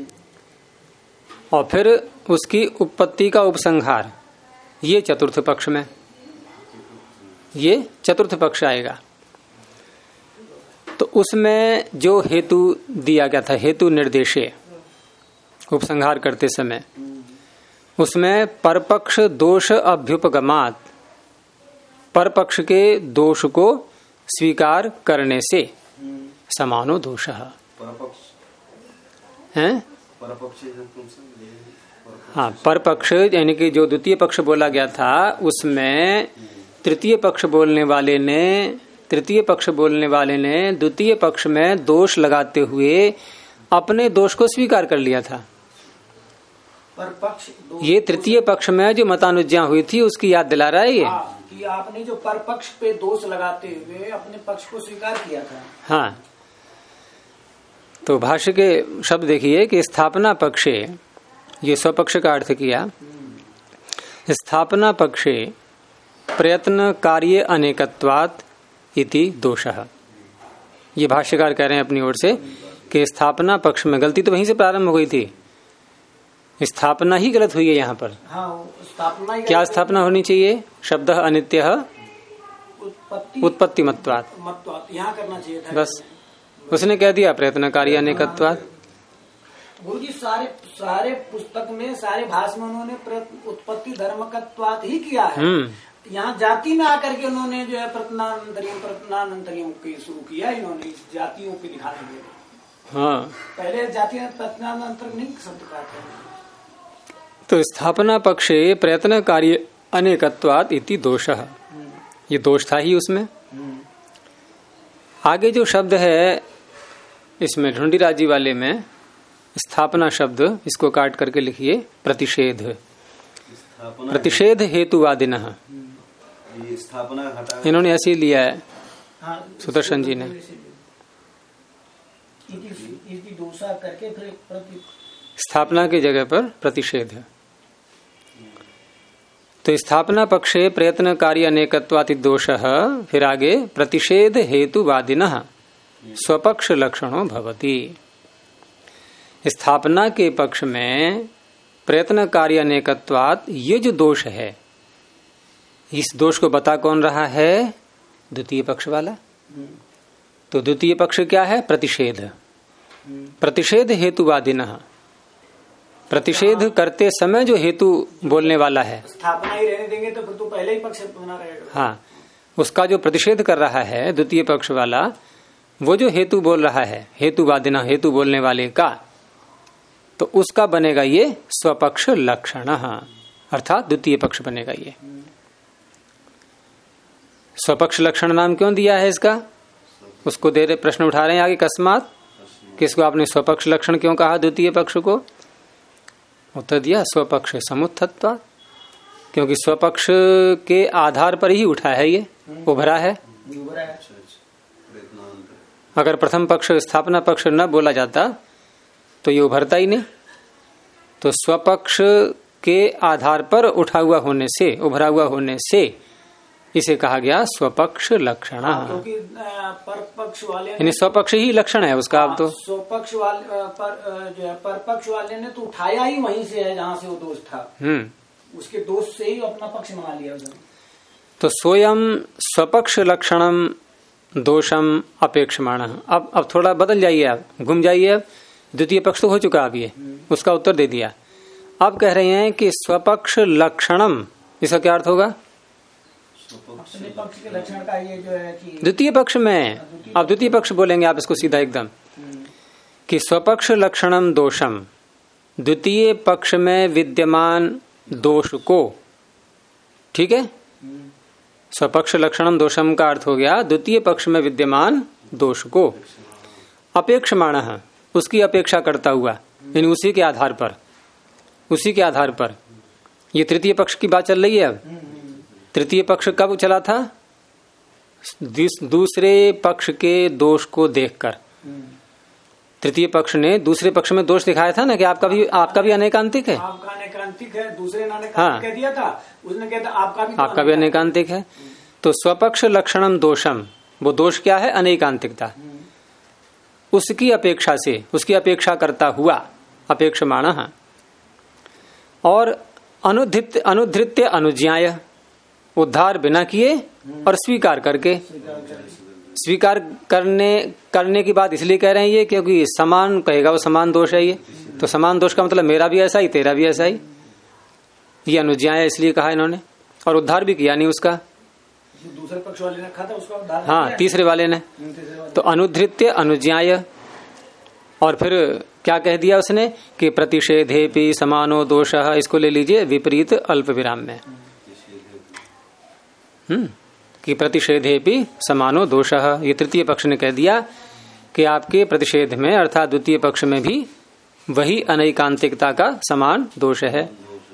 [SPEAKER 1] और फिर उसकी उपपत्ति का उपसंहार, ये चतुर्थ पक्ष में, ये चतुर्थ पक्ष आएगा। तो उसमें जो हेतु दिया गया था, हेतु निर्देशे, उपसंहार करते समय, उसमें परपक्ष दोष अभ्युपगमात, परपक्ष के दोष को स्वीकार करने से समानो दोष है। हाँ, परपक्ष यानी कि जो द्वितीय पक्ष बोला गया था, उसमें तृतीय पक्ष बोलने वाले ने द्वितीय पक्ष में दोष लगाते हुए अपने दोष को स्वीकार कर लिया था। ये तृतीय पक्ष में जो मतानुज्ञा हुई थी उसकी याद दिला रहा है ये,
[SPEAKER 3] कि आपने जो परपक्ष पे दोष लगाते हुए अपने पक्ष को स्वीकार किया था।
[SPEAKER 1] हाँ, तो भाष्य के शब्द देखिए कि स्थापना पक्षे, ये स्वपक्ष का अर्थ किया, स्थापना पक्षे प्रयत्न कार्य अनेकत्वात् इति दोषः। ये भाष्यकार कह रहे हैं अपनी ओर से कि स्थापना पक्ष में गलती तो वहीं से प्रारंभ हो गई थी, स्थापना ही गलत हुई है यहाँ पर।
[SPEAKER 3] हाँ, स्थापना ही
[SPEAKER 1] क्या स्थापना होनी चाहिए? शब्द अनित्य उत्पत्ति मत्वात्,
[SPEAKER 3] यहाँ करना चाहिए था।
[SPEAKER 1] बस उसने कह दिया प्रयत्न कार्य अनेकत्वात्।
[SPEAKER 3] गुरु जी सारे पुस्तक में, सारे भाष्य में उन्होंने उत्पत्ति धर्मकत्वात् ही किया है। यहाँ जाति में आकर के उन्होंने जो है प्रत्नानंतरियम शुरू किया, इन्होंने जातियों के दिखाने के लिए।
[SPEAKER 1] हाँ,
[SPEAKER 3] पहले जाति में प्रत्नानंतर नहीं शब्द का था।
[SPEAKER 1] तो स्थापना पक्षे प्रयत्न कार्य अनेकत्वात् इति दोषः, ये दोष था ही उसमें। आगे जो शब्द है इसमें ढूंढीराज जी वाले में, स्थापना शब्द, इसको काट करके लिखिए प्रतिषेध, प्रतिषेध हेतुवादिनः, इन्होंने ऐसे ही लिया है सुदर्शन जी ने।
[SPEAKER 3] करके फिर
[SPEAKER 1] स्थापना की जगह पर प्रतिषेध। तो स्थापना पक्षे प्रयत्न कार्य अनेकत्वात् दोषः, फिर आगे प्रतिषेध हेतुवादिनः स्वपक्ष लक्षणों भवति। स्थापना के पक्ष में प्रयत्न कार्य अनेकत्वात् ये जो दोष है, इस दोष को बता कौन रहा है? द्वितीय पक्ष वाला। तो द्वितीय पक्ष क्या है? प्रतिषेध। प्रतिषेध हेतुवादिनः, प्रतिषेध करते समय जो हेतु बोलने वाला है,
[SPEAKER 3] स्थापना ही रहने देंगे तो फिर तो पहले ही पक्ष बना रहेगा।
[SPEAKER 1] हाँ, उसका जो प्रतिषेध कर रहा है द्वितीय पक्ष वाला, वो जो हेतु बोल रहा है, हेतुवादिना, हेतु बोलने वाले का, तो उसका बनेगा ये स्वपक्ष लक्षण, अर्थात द्वितीय पक्ष बनेगा ये। स्वपक्ष लक्षण नाम क्यों दिया है इसका, उसको दे रहे, प्रश्न उठा रहे हैं आगे, कस्मात, किसको आपने स्वपक्ष लक्षण क्यों कहा द्वितीय पक्ष को? उत्तर दिया स्वपक्ष समुत्थत्वात्, क्योंकि स्वपक्ष के आधार पर ही उठा है ये, उभरा है। अगर प्रथम पक्ष स्थापना पक्ष न बोला जाता तो ये उभरता ही नहीं। तो स्वपक्ष के आधार पर उठा हुआ होने से, उभरा हुआ होने से इसे कहा गया स्वपक्ष लक्षण।
[SPEAKER 3] क्योंकि परपक्ष वाले
[SPEAKER 1] यानी स्वपक्ष ही लक्षण है उसका। अब तो
[SPEAKER 3] स्वपक्ष वाले जो है परपक्ष वाले ने तो उठाया ही वहीं से है जहाँ से वो दोष था, उसके दोष से ही अपना पक्ष मान लिया उसने।
[SPEAKER 1] तो स्वयं स्वपक्ष लक्षणम दोषम अपेक्षमाण। अब थोड़ा बदल जाइए, आप घूम जाइए। अब द्वितीय पक्ष तो हो चुका, अब ये उसका उत्तर दे दिया। अब कह रहे हैं कि स्वपक्ष लक्षणम, इसका क्या अर्थ होगा?
[SPEAKER 3] अपने पक्ष के लक्षण का ये जो है कि
[SPEAKER 1] द्वितीय पक्ष में, अब द्वितीय पक्ष बोलेंगे आप इसको सीधा एकदम, कि स्वपक्ष लक्षणम दोषम, द्वितीय पक्ष में विद्यमान दोष को, ठीक है। स्वपक्ष लक्षणम दोषम का अर्थ हो गया द्वितीय पक्ष में विद्यमान दोष को, अपेक्षमाण, उसकी अपेक्षा करता हुआ, यानी उसी के आधार पर, उसी के आधार पर। ये तृतीय पक्ष की बात चल रही है। अब तृतीय पक्ष कब चला था? दूसरे पक्ष के दोष को देखकर तृतीय पक्ष ने दूसरे पक्ष में दोष दिखाया था ना, कि आपका भी अनेकांतिक है,
[SPEAKER 3] आपका अनेकांतिक है, दूसरे ने अनेकांतिक कह दिया था, उसने कहता आपका
[SPEAKER 1] भी अनेकांतिक है। तो स्वपक्ष लक्षणम दोषम, वो दोष क्या है? अनेकांतिकता। उसकी अपेक्षा से, उसकी अपेक्षा करता हुआ, अपेक्षमाण, और अनुधृत्य अनुज्ञाय, उद्धार बिना किए और स्वीकार करके। स्वीकार करने की बात इसलिए कह रहे हैं ये, क्योंकि समान कहेगा वो समान दोष है ये, तो समान दोष का मतलब मेरा भी ऐसा ही तेरा भी ऐसा ही, ये अनुज्ञाय इसलिए कहा इन्होंने। और उद्धार भी किया नहीं उसका,
[SPEAKER 3] दूसरे पक्ष वाले ने कहा था उसका उद्धार,
[SPEAKER 1] हाँ तीसरे वाले ने। तो अनुधृत्य अनुज्ञाय, और फिर क्या कह दिया उसने कि प्रतिषेधेपि समानो दोषः, इसको ले लीजिए विपरीत अल्प विराम में, कि प्रतिषेधेपि समानो दोषः। ये तृतीय पक्ष ने कह दिया कि आपके प्रतिषेध में, अर्थात द्वितीय पक्ष में भी वही अनैकांतिकता का समान दोष है।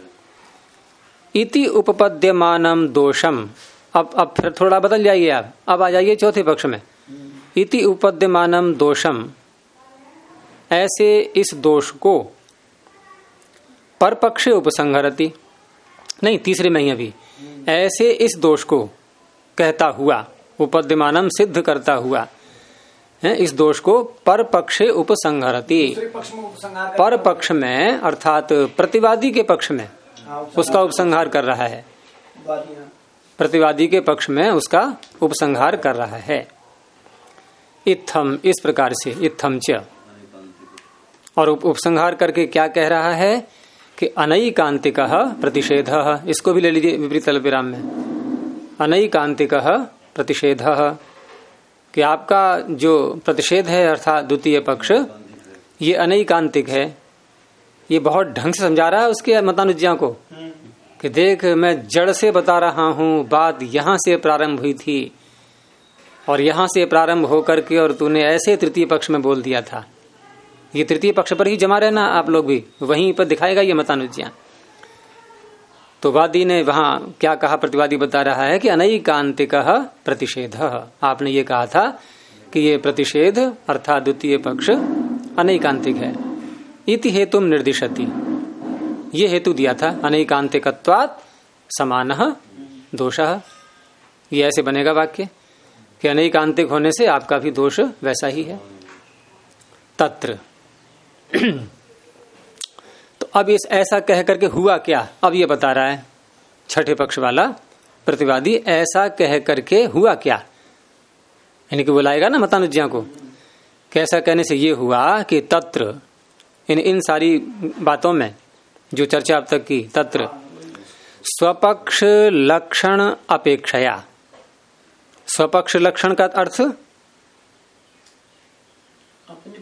[SPEAKER 1] इति उपपद्यमानम दोषम, अब फिर थोड़ा बदल जाइए आप, अब आ जाइए चौथे पक्ष में। इति उपपद्यमानम दोषम, ऐसे इस दोष को परपक्षे उपसंहरति, नहीं तीसरे में ही अभी, ऐसे इस दोष को कहता हुआ, उपपद्यमानम सिद्ध करता हुआ है, इस दोष को परपक्षे उपसंहरति, परपक्ष में अर्थात प्रतिवादी के पक्ष में उसका उपसंहार कर रहा है, प्रतिवादी के पक्ष में उसका उपसंहार कर रहा है। इत्थम, इस प्रकार से, इत्थम च, और उपसंहार करके क्या कह रहा है कि अनैकांतिक प्रतिषेध, इसको भी ले लीजिए विपरीत अल्प विराम में, अनैकांतिक प्रतिषेध, कि आपका जो प्रतिषेध है अर्थात द्वितीय पक्ष, ये अनैकांतिक है। ये बहुत ढंग से समझा रहा है उसके मतानुज्ञा को, कि देख मैं जड़ से बता रहा हूं, बात यहां से प्रारंभ हुई थी और यहां से प्रारंभ होकर के और तूने ऐसे तृतीय पक्ष में बोल दिया था। ये तृतीय पक्ष पर ही जमा रहना आप लोग भी, वहीं पर दिखाएगा ये मतानुज्ञा। तो वादी ने वहां क्या कहा, प्रतिवादी बता रहा है कि अनैकांतिक प्रतिषेध, आपने ये कहा था कि ये प्रतिषेध अर्थात द्वितीय पक्ष अनैकांतिक है। इति हेतुम निर्दिशति, ये हेतु दिया था, अनैकांतिकत्वात् समानः दोषः। ये ऐसे बनेगा वाक्य कि अनैकांतिक होने से आपका भी दोष वैसा ही है। तत्र तो अब इस ऐसा कह करके हुआ क्या, अब ये बता रहा है छठे पक्ष वाला प्रतिवादी, ऐसा कह करके हुआ क्या, यानी कि बुलाएगा ना मतानुज्ञा को, कैसा कहने से ये हुआ कि तत्र, इन सारी बातों में जो चर्चा अब तक की, तत्र स्वपक्ष लक्षण अपेक्षया, स्वपक्ष लक्षण का अर्थ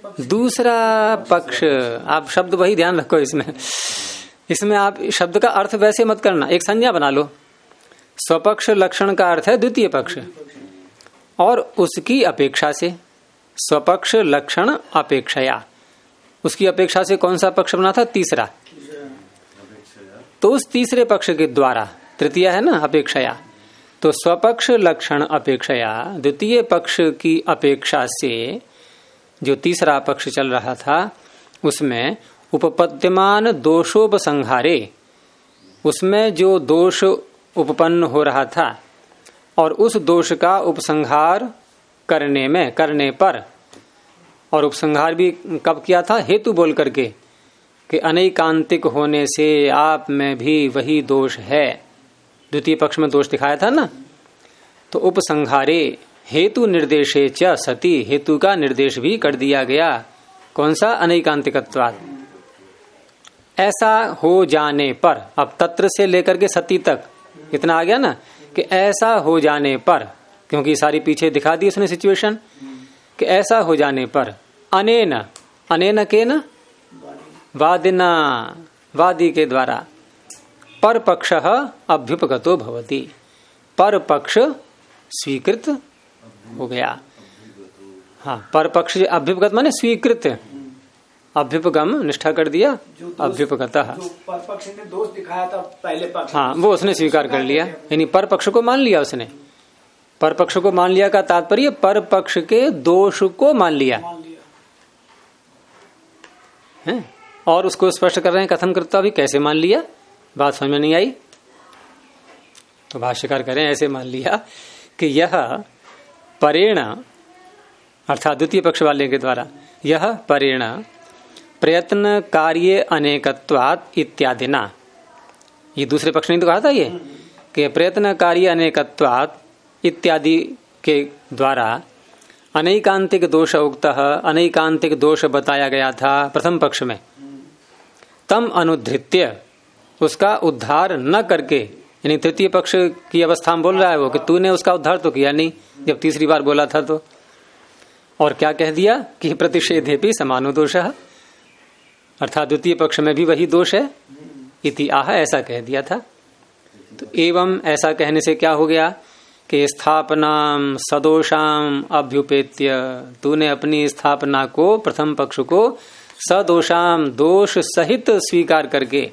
[SPEAKER 3] पक्ष।
[SPEAKER 1] दूसरा पक्ष, आप शब्द वही ध्यान रखो इसमें आप शब्द का अर्थ वैसे मत करना, एक संज्ञा बना लो। स्वपक्ष लक्षण का अर्थ है द्वितीय पक्ष, और उसकी अपेक्षा से, स्वपक्ष लक्षण अपेक्षया, उसकी अपेक्षा से कौन सा पक्ष बना था? तीसरा। तो उस तीसरे पक्ष के द्वारा, तृतीय है ना अपेक्षया, तो स्वपक्ष लक्षण अपेक्षया, द्वितीय पक्ष की अपेक्षा से जो तीसरा पक्ष चल रहा था उसमें उपपद्यमान दोषोपसंहारे, उसमें जो दोष उपपन्न हो रहा था और उस दोष का उपसंहार करने पर, और उपसंहार भी कब किया था? हेतु बोल करके कि अनैकांतिक होने से आप में भी वही दोष है, द्वितीय पक्ष में दोष दिखाया था ना। तो उपसंहारे हेतु निर्देशे च सति, हेतु का निर्देश भी कर दिया गया। कौन सा? अनैकांतिकत्वात्। ऐसा हो जाने पर, अब तत्र से लेकर के सती तक इतना आ गया ना कि ऐसा हो जाने पर, क्योंकि सारी पीछे दिखा दी उसने सिचुएशन कि ऐसा हो जाने पर, अनेन, अनेन के न वादिना, वादी के द्वारा, पर पक्ष अभ्युपगतो भवति, पर पक्ष स्वीकृत हो गया। हाँ, पर पक्ष अभ्युपगत माने स्वीकृत, अभ्युपगम निष्ठा कर दिया, अभ्युपगत।
[SPEAKER 3] जो पर पक्ष ने दोष दिखाया था पहले पक्ष,
[SPEAKER 1] हाँ, वो उसने स्वीकार कर लिया, यानी पर पक्ष को मान लिया उसने। पर पक्ष को मान लिया का तात्पर्य पर पक्ष के दोष को मान लिया है। और उसको स्पष्ट कर रहे हैं, कथन करता भी कैसे मान लिया, बात समझ में नहीं आई तो भाष्यकार करें ऐसे मान लिया कि यह परेण, अर्थात द्वितीय पक्ष वाले के द्वारा, यह परेण प्रयत्न कार्य अनेकत्वात् इत्यादिना, ये दूसरे पक्ष ने तो कहा था ये कि प्रयत्न कार्य अनेकत्वात् इत्यादि के द्वारा अनैकांतिक दोष उक्त, अनैकांतिक दोष बताया गया था प्रथम पक्ष में। तम अनुधृत्य, उसका उद्धार न करके, यानी तृतीय पक्ष की अवस्था में बोल रहा है वो कि तूने उसका उद्धार तो किया नहीं जब तीसरी बार बोला था तो। और क्या कह दिया कि प्रतिषेधेपि समानो दोष, अर्थात द्वितीय पक्ष में भी वही दोष है, इति आह, ऐसा कह दिया था। तो एवं ऐसा कहने से क्या हो गया कि स्थापनाम सदोषाम अभ्युपेत्य, तूने अपनी स्थापना को, प्रथम पक्ष को सदोषाम, दोष सहित स्वीकार करके,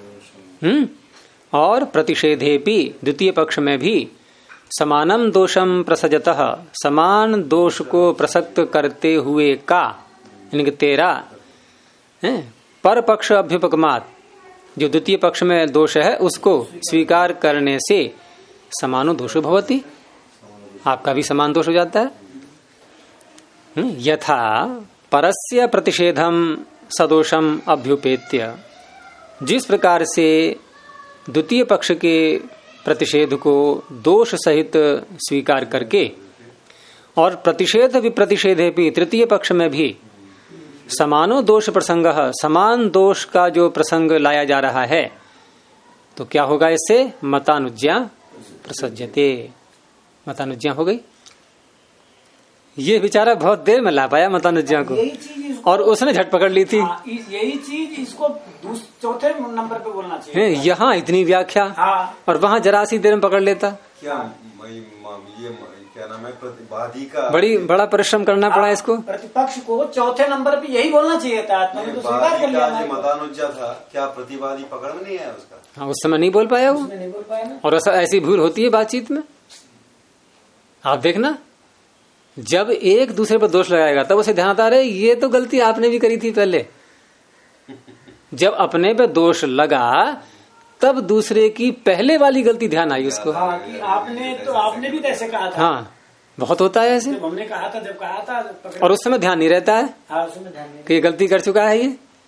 [SPEAKER 1] और प्रतिषेधेपि, द्वितीय पक्ष में भी समानम दोषम प्रसजतः, समान दोष को प्रसक्त करते हुए का, यानी कि तेरा पर पक्ष अभ्युपगमात्, जो द्वितीय पक्ष में दोष है उसको स्वीकार करने से समानो दोषो भवति, आपका भी समान दोष हो जाता है। यथा परस्य प्रतिषेधम सदोषम अभ्युपेत्य, जिस प्रकार से द्वितीय पक्ष के प्रतिषेध को दोष सहित स्वीकार करके, और प्रतिषेध विप्रतिषेधे भी, तृतीय पक्ष में भी समानो दोष प्रसंग, समान दोष का जो प्रसंग लाया जा रहा है, तो क्या होगा इससे? मतानुज्ञा प्रसज्यते, मतानुज्ञा हो गई। ये बेचारा बहुत देर में ला पाया मतानुज्ञा को, और उसने झट पकड़ ली थी।
[SPEAKER 3] यही चीज इसको चौथे नंबर पे बोलना चाहिए।
[SPEAKER 1] यहाँ इतनी व्याख्या, और वहाँ जरा सी देर में पकड़ लेता।
[SPEAKER 2] ये क्या नाम है, प्रतिवादी का
[SPEAKER 1] बड़ा परिश्रम करना पड़ा इसको।
[SPEAKER 3] प्रतिपक्ष को चौथे नंबर पे यही बोलना चाहिए था, तो स्वीकार कर लिया।
[SPEAKER 2] मतानुज्ञा था, क्या प्रतिवादी पकड़ में नहीं आया उसका?
[SPEAKER 1] हाँ, उस समय नहीं बोल पाया वो,
[SPEAKER 3] नहीं बोल पाया ना।
[SPEAKER 1] और ऐसी भूल होती है बातचीत में। आप देखना, जब एक दूसरे पर दोष लगाएगा तब उसे ध्यान आता है ये तो गलती आपने भी करी थी पहले। जब अपने पे दोष लगा तब दूसरे की पहले वाली गलती ध्यान आई उसको।
[SPEAKER 3] हाँ, कि आपने भी कैसे कहा था।
[SPEAKER 1] हाँ, बहुत होता है ऐसे।
[SPEAKER 3] जब हमने कहा था
[SPEAKER 1] और उस समय ध्यान नहीं रहता है।
[SPEAKER 3] हाँ, उसमें ध्यान नहीं
[SPEAKER 1] कि ये गलती कर चुका है ये।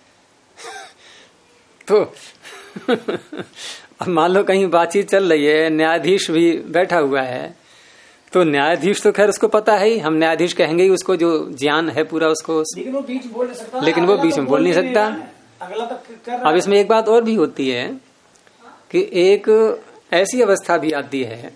[SPEAKER 1] तो अब मान लो कहीं बातचीत चल रही है, न्यायाधीश भी बैठा हुआ है, तो न्यायाधीश तो खैर उसको पता है ही, हम न्यायाधीश कहेंगे ही उसको, जो ज्ञान है पूरा उसको।
[SPEAKER 3] लेकिन वो बीच बोल नहीं सकता।
[SPEAKER 1] लेकिन वो बीच में बोल नहीं सकता।
[SPEAKER 3] अगला तक कर रहा।
[SPEAKER 1] अब इसमें एक बात और भी होती है कि एक ऐसी अवस्था भी आती है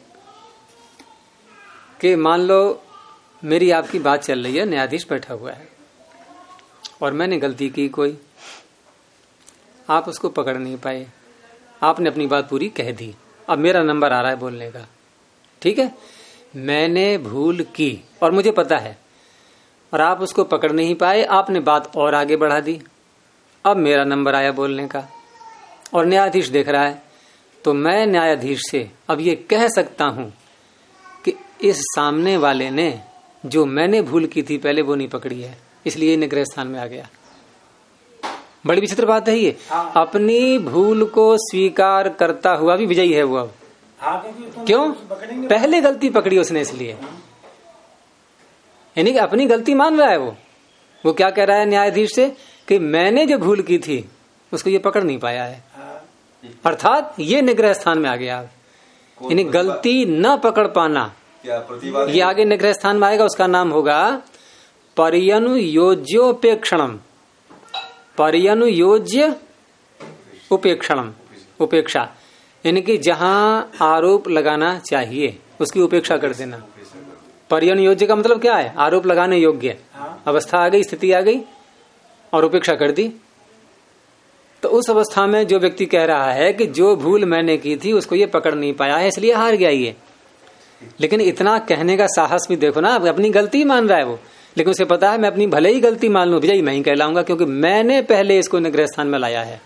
[SPEAKER 1] कि मान लो मेरी आपकी बात चल रही है, न्यायाधीश बैठा हुआ है, और मैंने गलती की कोई, आप उसको पकड़ नहीं पाए, आपने अपनी बात पूरी कह दी। अब मेरा नंबर आ रहा है बोलने का, ठीक है, मैंने भूल की और मुझे पता है, और आप उसको पकड़ नहीं पाए, आपने बात और आगे बढ़ा दी। अब मेरा नंबर आया बोलने का और न्यायाधीश देख रहा है, तो मैं न्यायाधीश से अब ये कह सकता हूं कि इस सामने वाले ने जो मैंने भूल की थी पहले वो नहीं पकड़ी है, इसलिए निग्रह स्थान में आ गया। बड़ी विचित्र बात है ये।
[SPEAKER 3] हाँ।
[SPEAKER 1] अपनी भूल को स्वीकार करता हुआ भी विजयी है वो अब। क्यों? पहले गलती पकड़ी उसने, इसलिए। यानी कि अपनी गलती मान रहा है वो क्या कह रहा है न्यायाधीश से कि मैंने जो भूल की थी उसको ये पकड़ नहीं पाया है, अर्थात ये निग्रह स्थान में आ गया। यानी गलती न पकड़ पाना, ये आगे निग्रह स्थान में आएगा, उसका नाम होगा पर्यनुयोज्योपेक्षणम। पर्यनुयोज्य उपेक्षणम, उपेक्षा, यानी कि जहां आरोप लगाना चाहिए उसकी उपेक्षा कर देना। पर्यनुयोज्य का मतलब क्या है? आरोप लगाने योग्य अवस्था आ गई, स्थिति आ गई और उपेक्षा कर दी। तो उस अवस्था में जो व्यक्ति कह रहा है कि जो भूल मैंने की थी उसको ये पकड़ नहीं पाया है इसलिए हार गया ये, लेकिन इतना कहने का साहस भी देखो ना, अपनी गलती मान रहा है वो, लेकिन उसे पता है मैं अपनी भले ही गलती मान लूं, विजयी मैं ही कहलाऊंगा क्योंकि मैंने पहले इसको निग्रह स्थान में लाया है।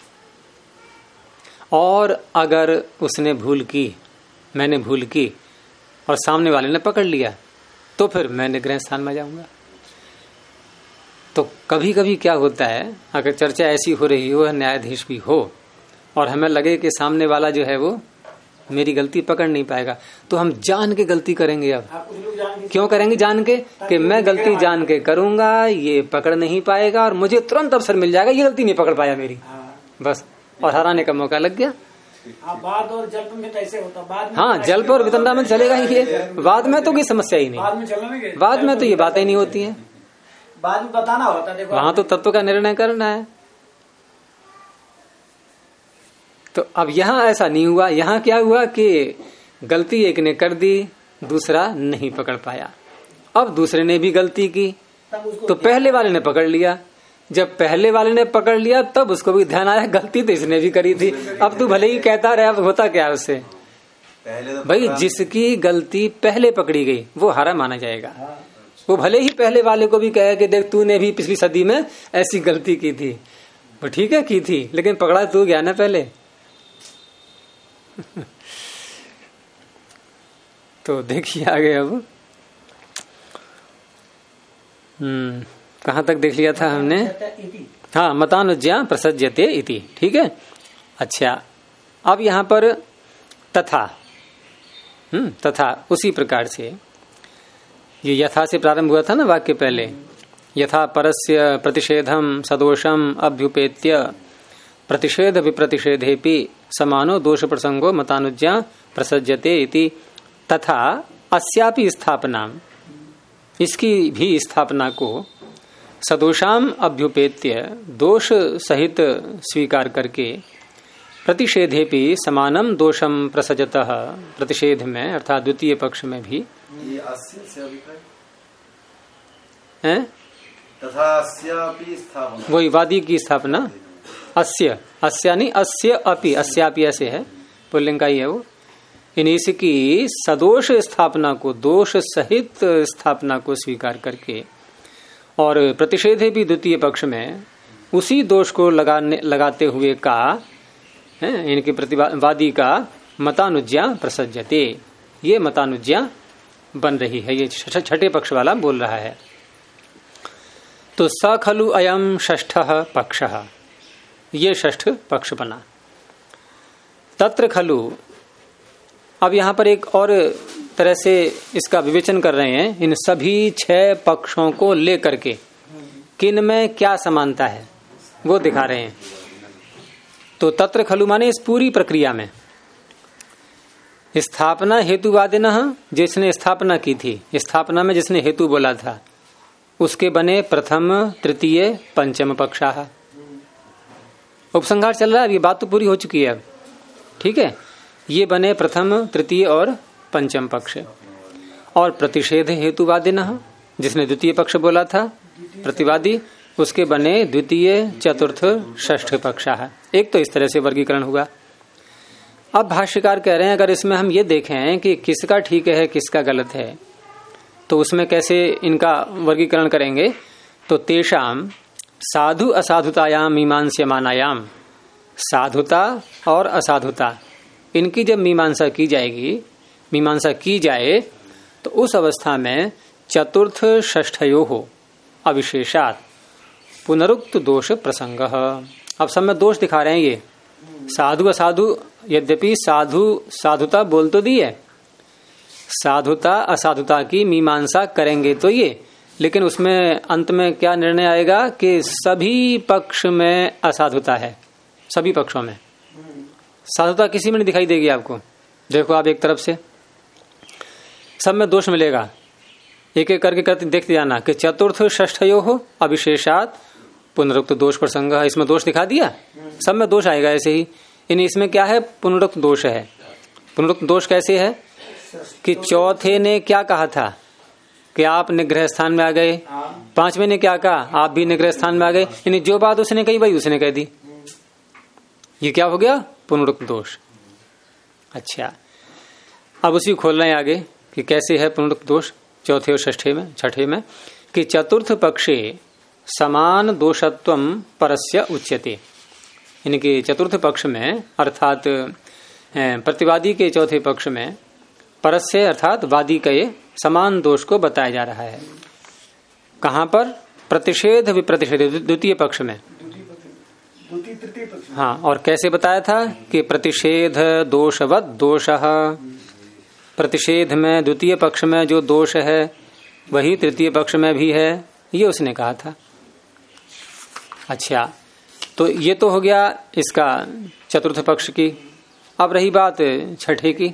[SPEAKER 1] और अगर उसने भूल की, मैंने भूल की और सामने वाले ने पकड़ लिया तो फिर मैं निग्रह स्थान में जाऊंगा। तो कभी कभी क्या होता है, अगर चर्चा ऐसी हो रही हो, न्यायाधीश भी हो और हमें लगे कि सामने वाला जो है वो मेरी गलती पकड़ नहीं पाएगा, तो हम जान के गलती करेंगे। अब क्यों करेंगे जान के? कि मैं गलती जान के करूंगा, ये पकड़ नहीं पाएगा और मुझे तुरंत अवसर मिल जाएगा, ये गलती नहीं पकड़ पाया मेरी, बस, और हराने का मौका लग गया।
[SPEAKER 3] बाद और जल्प में तो ऐसे होता, बाद में
[SPEAKER 1] हाँ, जल्प और वितंडा में चलेगा ही ये, बाद में तो कोई समस्या ही नहीं, बाद में तो ये बातें नहीं होती है,
[SPEAKER 3] बाद में बताना होता। देखो
[SPEAKER 1] वहां तो तत्व का निर्णय करना है। तो अब यहाँ ऐसा नहीं हुआ, यहाँ क्या हुआ कि गलती एक ने कर दी, दूसरा नहीं पकड़ पाया। अब दूसरे ने भी गलती की तो पहले वाले ने पकड़ लिया, जब पहले वाले ने पकड़ लिया तब उसको भी ध्यान आया गलती तो इसने भी करी थी। अब तू भले ही कहता रहे, अब होता क्या उससे? भाई जिसकी गलती पहले पकड़ी गई वो हारा माना जाएगा। वो भले ही पहले वाले को भी कहे कि देख तूने भी पिछली सदी में ऐसी गलती की थी, वो ठीक है की थी, लेकिन पकड़ा तू गया ना पहले। तो देखिए आगे अब कहाँ तक देख लिया था हमने? हाँ, मतानुज्ञा प्रसज्यते इति, ठीक है। अच्छा, अब यहाँ पर तथा तथा उसी प्रकार से ये यथा से प्रारंभ हुआ था ना वाक्य पहले, यथा परस्य प्रतिषेधम सदोषम अभ्युपेत्य प्रतिषेध विप्रतिषेधेपि समानो दोष प्रसंगो मतानुज्ञा प्रसज्यते इति। तथा अस्यापि स्थापना, इसकी भी स्थापना को सदोषाम अभ्युपेत्य दोष सहित स्वीकार करके प्रतिषेधेपि समानम दोषम प्रसजतः, प्रतिषेध में अर्थात द्वितीय पक्ष में भी
[SPEAKER 2] ये अस्य से अभिप्राय
[SPEAKER 1] है
[SPEAKER 2] तथा अस्यापि स्थापना,
[SPEAKER 1] वही वादी की स्थापना। अस्य, अस्या नहीं, अस्य अपि, अस्यापि ऐसे है, पुल्लिंग का ही है वो। इन इसकी सदोष स्थापना को, दोष सहित स्थापना को स्वीकार करके और प्रतिषेधे भी द्वितीय पक्ष में उसी दोष को लगाते हुए का है, इनके प्रतिवादी का मतानुज्ञा प्रसज्यते, ये मतानुज्ञा बन रही है। ये छठे पक्ष वाला बोल रहा है। तो स खलु अयम षष्ठः पक्षः, ये षष्ठ पक्ष बना। तत्र खलु, अब यहां पर एक और तरह से इसका विवेचन कर रहे हैं, इन सभी 6 पक्षों को लेकर के किन में क्या समानता है वो दिखा रहे हैं। तो तत्र खलु माने इस पूरी प्रक्रिया में स्थापना हेतुवादिनः, जिसने स्थापना की थी, स्थापना में जिसने हेतु बोला था, उसके बने प्रथम तृतीय पंचम पक्षाः। उपसंहार चल रहा है, ये बात तो पूरी हो चुकी है अब, ठीक है। ये बने प्रथम तृतीय और पंचम पक्ष। और प्रतिषेध हेतुवादिनः, जिसने द्वितीय पक्ष बोला था, प्रतिवादी, उसके बने द्वितीय, चतुर्थ, षष्ठ पक्ष है। एक तो इस तरह से वर्गीकरण हुआ। अब भाष्यकार कह रहे हैं अगर इसमें हम ये देखें कि किसका ठीक है किसका गलत है, तो उसमें कैसे इनका वर्गीकरण करेंगे। तो तेषाम साधु असाधुतायाम मीमांस्यमानायाम, साधुता और असाधुता इनकी जब मीमांसा की जाएगी, मीमांसा की जाए तो उस अवस्था में चतुर्थ षष्ठयोः अविशेषात् पुनरुक्त दोष प्रसंग। अब सब में दोष दिखा रहे हैं ये साधु असाधु, यद्यपि साधु साधुता बोल तो दी है, साधुता असाधुता की मीमांसा करेंगे तो ये, लेकिन उसमें अंत में क्या निर्णय आएगा कि सभी पक्ष में असाधुता है, सभी पक्षों में साधुता किसी में नहीं दिखाई देगी आपको। देखो आप एक तरफ से सब में दोष मिलेगा, एक एक करके करते देखते जाना कि चतुर्थ षष्ठयोः अविशेषात् पुनरुक्त दोष प्रसंग, इसमें दोष दिखा दिया, सब में दोष आएगा ऐसे ही। इसमें क्या है, पुनरुक्त दोष है। पुनरुक्त दोष कैसे है कि चौथे ने क्या कहा था कि आप निग्रह स्थान में आ गए, पांचवें ने क्या कहा, आप भी निग्रह स्थान में आ गए, यानी जो बात उसने कही वही उसने कह दी। ये क्या हो गया, पुनरुक्त दोष। अच्छा, अब उसी खोल रहे हैं आगे कि कैसे है पुनरुक्त दोष चौथे और छठे में कि चतुर्थ पक्षे समान दोषत्वम परस्य उच्यते, यानी कि चतुर्थ पक्ष में अर्थात प्रतिवादी के चौथे पक्ष में परस्य अर्थात वादी के समान दोष को बताया जा रहा है। कहाँ पर, प्रतिषेध विप्रतिषेध द्वितीय पक्ष में, हाँ। और कैसे बताया था कि प्रतिषेध दोषवत दोषः, प्रतिषेध में द्वितीय पक्ष में जो दोष है वही तृतीय पक्ष में भी है, ये उसने कहा था। अच्छा, तो ये तो हो गया इसका चतुर्थ पक्ष की। अब रही बात छठे की।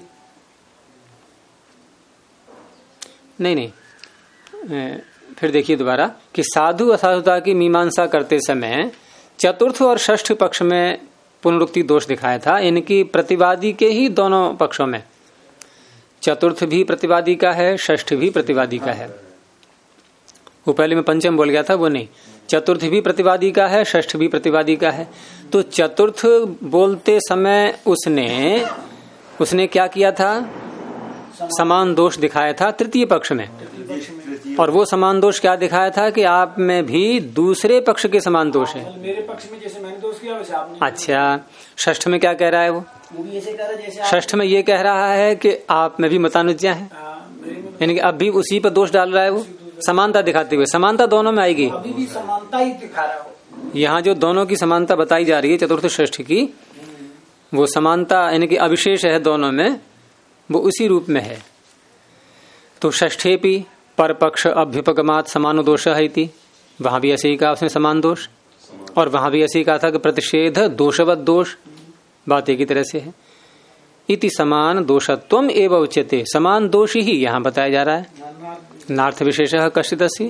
[SPEAKER 1] नहीं, फिर देखिए दोबारा कि साधु असाधुता की मीमांसा करते समय चतुर्थ और षष्ठ पक्ष में पुनरुक्ति दोष दिखाया था, इनकी प्रतिवादी के ही दोनों पक्षों में, चतुर्थ भी प्रतिवादी का है, षष्ठ भी प्रतिवादी का है। वो पहले मैं पंचम बोल गया था, वो नहीं, चतुर्थ भी प्रतिवादी का है, षष्ठ भी प्रतिवादी का है। तो चतुर्थ बोलते समय उसने क्या किया था, समान दोष दिखाया था तृतीय पक्ष में, और वो समान दोष क्या दिखाया था कि आप में भी दूसरे पक्ष के समान दोष है।
[SPEAKER 3] मेरे पक्ष में जैसे मैंने दोष किया वैसे आपने।
[SPEAKER 1] अच्छा, षष्ठ में क्या कह रहा है वो
[SPEAKER 3] भी ऐसे कह रहा है जैसे
[SPEAKER 1] षष्ठ में ये कह रहा है कि आप में भी मतानुज्ञा है, यानी कि अब भी उसी पर दोष डाल रहा है वो, समानता दिखाते हुए। समानता दोनों में आएगी,
[SPEAKER 3] अभी भी समानता ही दिखा रहा हो।
[SPEAKER 1] यहाँ जो दोनों की समानता बताई जा रही है चतुर्थ षष्ठ की, वो समानता यानी कि अविशेष है दोनों में, वो उसी रूप में है। तो षष्ठेपि पर पक्ष अभ्युपगमात समानो दोष है इति, वहां भी ऐसे ही कहा उसने समान दोष, और वहां भी ऐसे ही कहा था कि प्रतिषेध दोषवत दोष, बात एक ही तरह से है। इति समान दोषत्वम एव उच्यते, समान दोष ही यहाँ बताया जा रहा है। नार्थ विशेषः कश्चिदस्ति।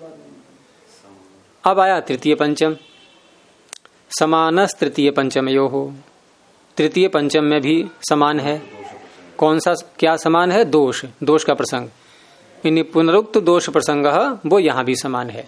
[SPEAKER 1] अब आया तृतीय पंचम, समानस तृतीय पंचमयोः, तृतीय पंचम में भी समान है। कौन सा क्या समान है, दोष, दोष का प्रसंग, यानी पुनरुक्त दोष प्रसंग वो यहाँ भी समान है।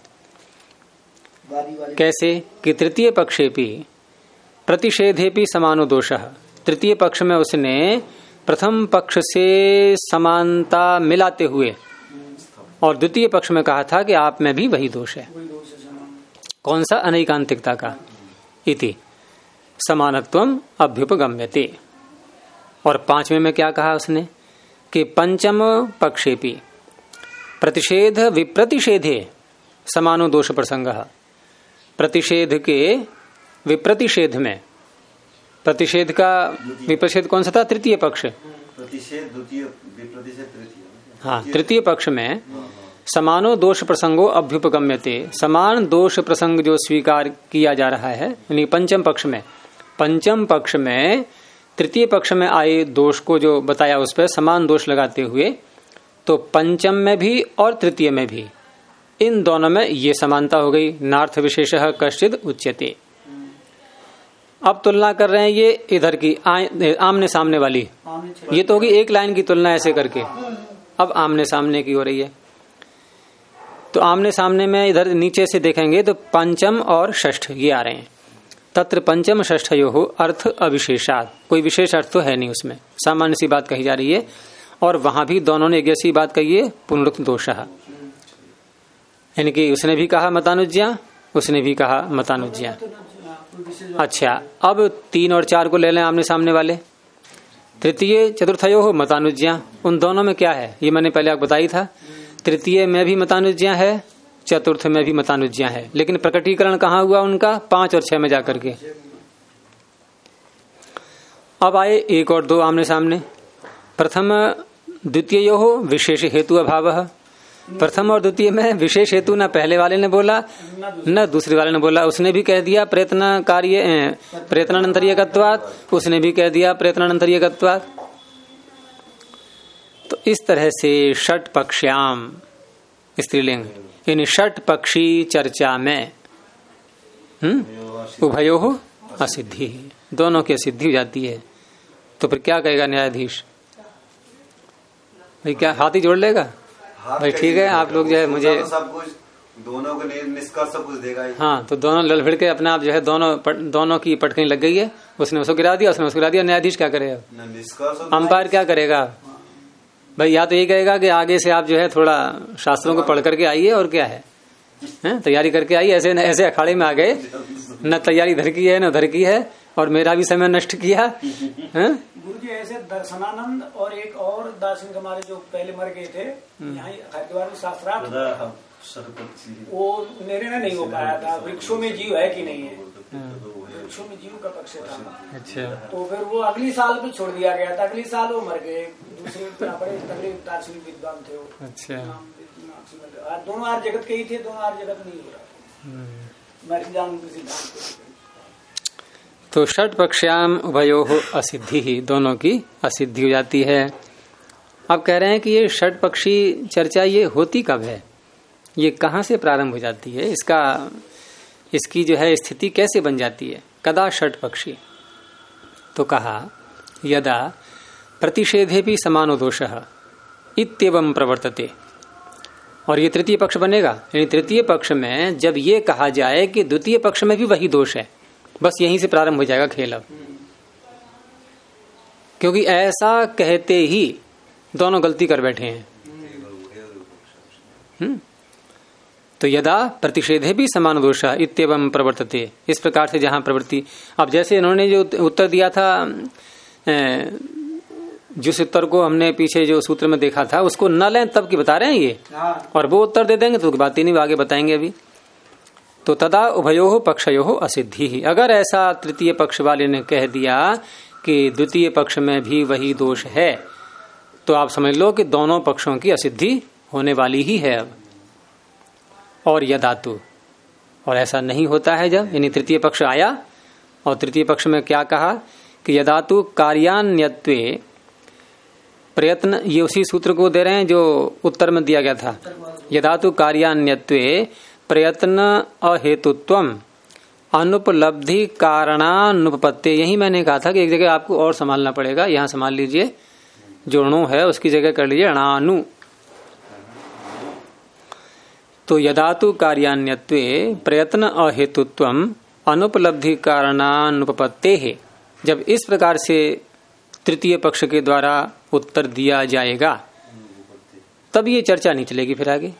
[SPEAKER 1] कैसे कि तृतीय पक्षेपि प्रतिषेधेपि समानो दोषः, तृतीय पक्ष में उसने प्रथम पक्ष से समानता मिलाते हुए और द्वितीय पक्ष में कहा था कि आप में भी वही दोष है। कौन सा, अनैकांतिकता का। इति समानत्वम अभ्युपगम्यते। और पांचवें में क्या कहा उसने कि पंचम पक्षेपि प्रतिषेध विप्रतिषेधे समानो दोष प्रसंग, प्रतिषेध के विप्रतिषेध में, प्रतिषेध का विप्रतिषेध कौन सा था, तृतीय पक्ष,
[SPEAKER 2] प्रतिषेध द्वितीय, विप्रतिषेध तृतीय,
[SPEAKER 1] हाँ तृतीय पक्ष में समानो दोष प्रसंगो अभ्युपगम्यते, समान दोष प्रसंग जो स्वीकार किया जा रहा है, यानी पंचम पक्ष में, पंचम पक्ष में तृतीय पक्ष में आए दोष को जो बताया उस पर समान दोष लगाते हुए, तो पंचम में भी और तृतीय में भी, इन दोनों में ये समानता हो गई। नार्थ विशेषः कश्चिद उच्यते। अब तुलना कर रहे हैं ये इधर की आमने सामने वाली, ये तो होगी एक लाइन की तुलना ऐसे करके। अब आमने सामने की हो रही है तो आमने सामने में इधर नीचे से देखेंगे तो पंचम और षष्ठ ये आ रहे हैं। तत्र पंचम षष्ठयोः अर्थ अविशेषात्, कोई विशेष अर्थ तो है नहीं उसमें, सामान्य सी बात कही जा रही है। और वहां भी दोनों ने एक जैसी बात कही है, पुनरुक्त दोषः, यानी कि उसने भी कहा मतानुज्ञा, उसने भी कहा मतानुज्ञा। अच्छा, अब 3 और 4 को ले लें आमने सामने वाले। तृतीय चतुर्थयोः मतानुज्ञा, उन दोनों में क्या है ये मैंने पहले आपको बताई था। तृतीय में भी मतानुज्ञा है, चतुर्थ में भी मतानुज्ञा है, लेकिन प्रकटीकरण कहाँ हुआ उनका? 5 और 6 में जाकर के। अब आए 1 और 2 आमने सामने। प्रथम द्वितीयोः विशेष हेतु अभावः, प्रथम और द्वितीय में विशेष हेतु न पहले वाले ने बोला न दूसरे वाले ने बोला। उसने भी कह दिया प्रयत्नानंतरीयकत्वात्, उसने भी कह दिया प्रयत्नानंतरीयकत्वात्। तो इस तरह से षट पक्ष्याम स्त्रीलिंग, इन षट पक्षी चर्चा में उभयोः असिद्धि, दोनों की असिद्धि हो जाती है। तो फिर क्या कहेगा न्यायाधीश? भाई क्या हाथ ही जोड़ लेगा? भाई ठीक है, आप लोग जो है मुझे
[SPEAKER 2] सब कुछ दोनों को निष्कर्ष सब कुछ देगा ही।
[SPEAKER 1] हाँ, तो दोनों लड़ भिड़ के अपने आप जो है दोनों की पटकनी लग गई है। उसने उसको गिरा दिया, उसने उसको गिरा दिया। न्यायाधीश क्या करेगा? अंपायर क्या करेगा? भाई या तो यही कहेगा कि आगे से आप जो है थोड़ा शास्त्रों को पढ़ करके आइए, और क्या है, तैयारी करके आइए। ऐसे अखाड़े में आ गए, न तैयारी इधर की है न उधर की है, और मेरा भी समय नष्ट किया।
[SPEAKER 3] गुरु जी ऐसे दर्शनानंद और एक और दार्शनिक हमारे जो पहले मर गए थे यहाँ हरिद्वार में शास्त्रार्थ, वो निर्णय नहीं हो पाया था वृक्षों में जीव है कि नहीं है। वृक्षों में जीव का पक्ष था। अच्छा, तो फिर वो अगली साल पे छोड़ दिया गया था। अगली साल वो मर गए, दूसरे बड़े तगड़े दार्शनिक विद्वान थे वो। अच्छा, दोनों आर जगत के ही थे, दोनों आर जगत नहीं हो रहा था।
[SPEAKER 1] तो षट पक्ष्याम उभयोः असिद्धि ही, दोनों की असिद्धि हो जाती है। अब कह रहे हैं कि ये षट पक्षी चर्चा ये होती कब है, ये कहाँ से प्रारंभ हो जाती है, इसकी जो है स्थिति कैसे बन जाती है? कदा षट पक्षी? तो कहा यदा प्रतिषेधे भी समानो दोषः इत्येवं प्रवर्तते। और ये तृतीय पक्ष बनेगा, यानी तृतीय पक्ष में जब ये कहा जाए कि द्वितीय पक्ष में भी वही दोष है, बस यहीं से प्रारंभ हो जाएगा खेल। अब क्योंकि ऐसा कहते ही दोनों गलती कर बैठे हैं। तो यदा प्रतिषेधे भी समान दोष इत्येवं प्रवर्तते, इस प्रकार से जहां प्रवृत्ति। अब जैसे इन्होंने जो उत्तर दिया था, जिस उत्तर को हमने पीछे जो सूत्र में देखा था उसको न लें तब की बता रहे हैं ये, और वो उत्तर दे देंगे तो बात ही नहीं, आगे बताएंगे अभी। तो तदा उभयोः पक्षयोः असिद्धि ही, अगर ऐसा तृतीय पक्ष वाले ने कह दिया कि द्वितीय पक्ष में भी वही दोष है, तो आप समझ लो कि दोनों पक्षों की असिद्धि होने वाली ही है अब। और यदातु, और ऐसा नहीं होता है जब, यानी तृतीय पक्ष आया और तृतीय पक्ष में क्या कहा कि यदातु कार्यान्यत्वे प्रयत्न, ये उसी सूत्र को दे रहे हैं जो उत्तर में दिया गया था। यदातु कार्यान्यत्वे प्रयत्न अहेतुत्वम अनुपलब्धि कारणानुपपत्ति। यही मैंने कहा था कि एक जगह आपको और संभालना पड़ेगा, यहां संभाल लीजिए, जो अणु है उसकी जगह कर लीजिए अणानु। तो यदातु कार्यान्यत्वे प्रयत्न अहेतुत्वम अनुपलब्धि कारणानुपपत्ते है, जब इस प्रकार से तृतीय पक्ष के द्वारा उत्तर दिया जाएगा तब ये चर्चा नहीं चलेगी फिर आगे।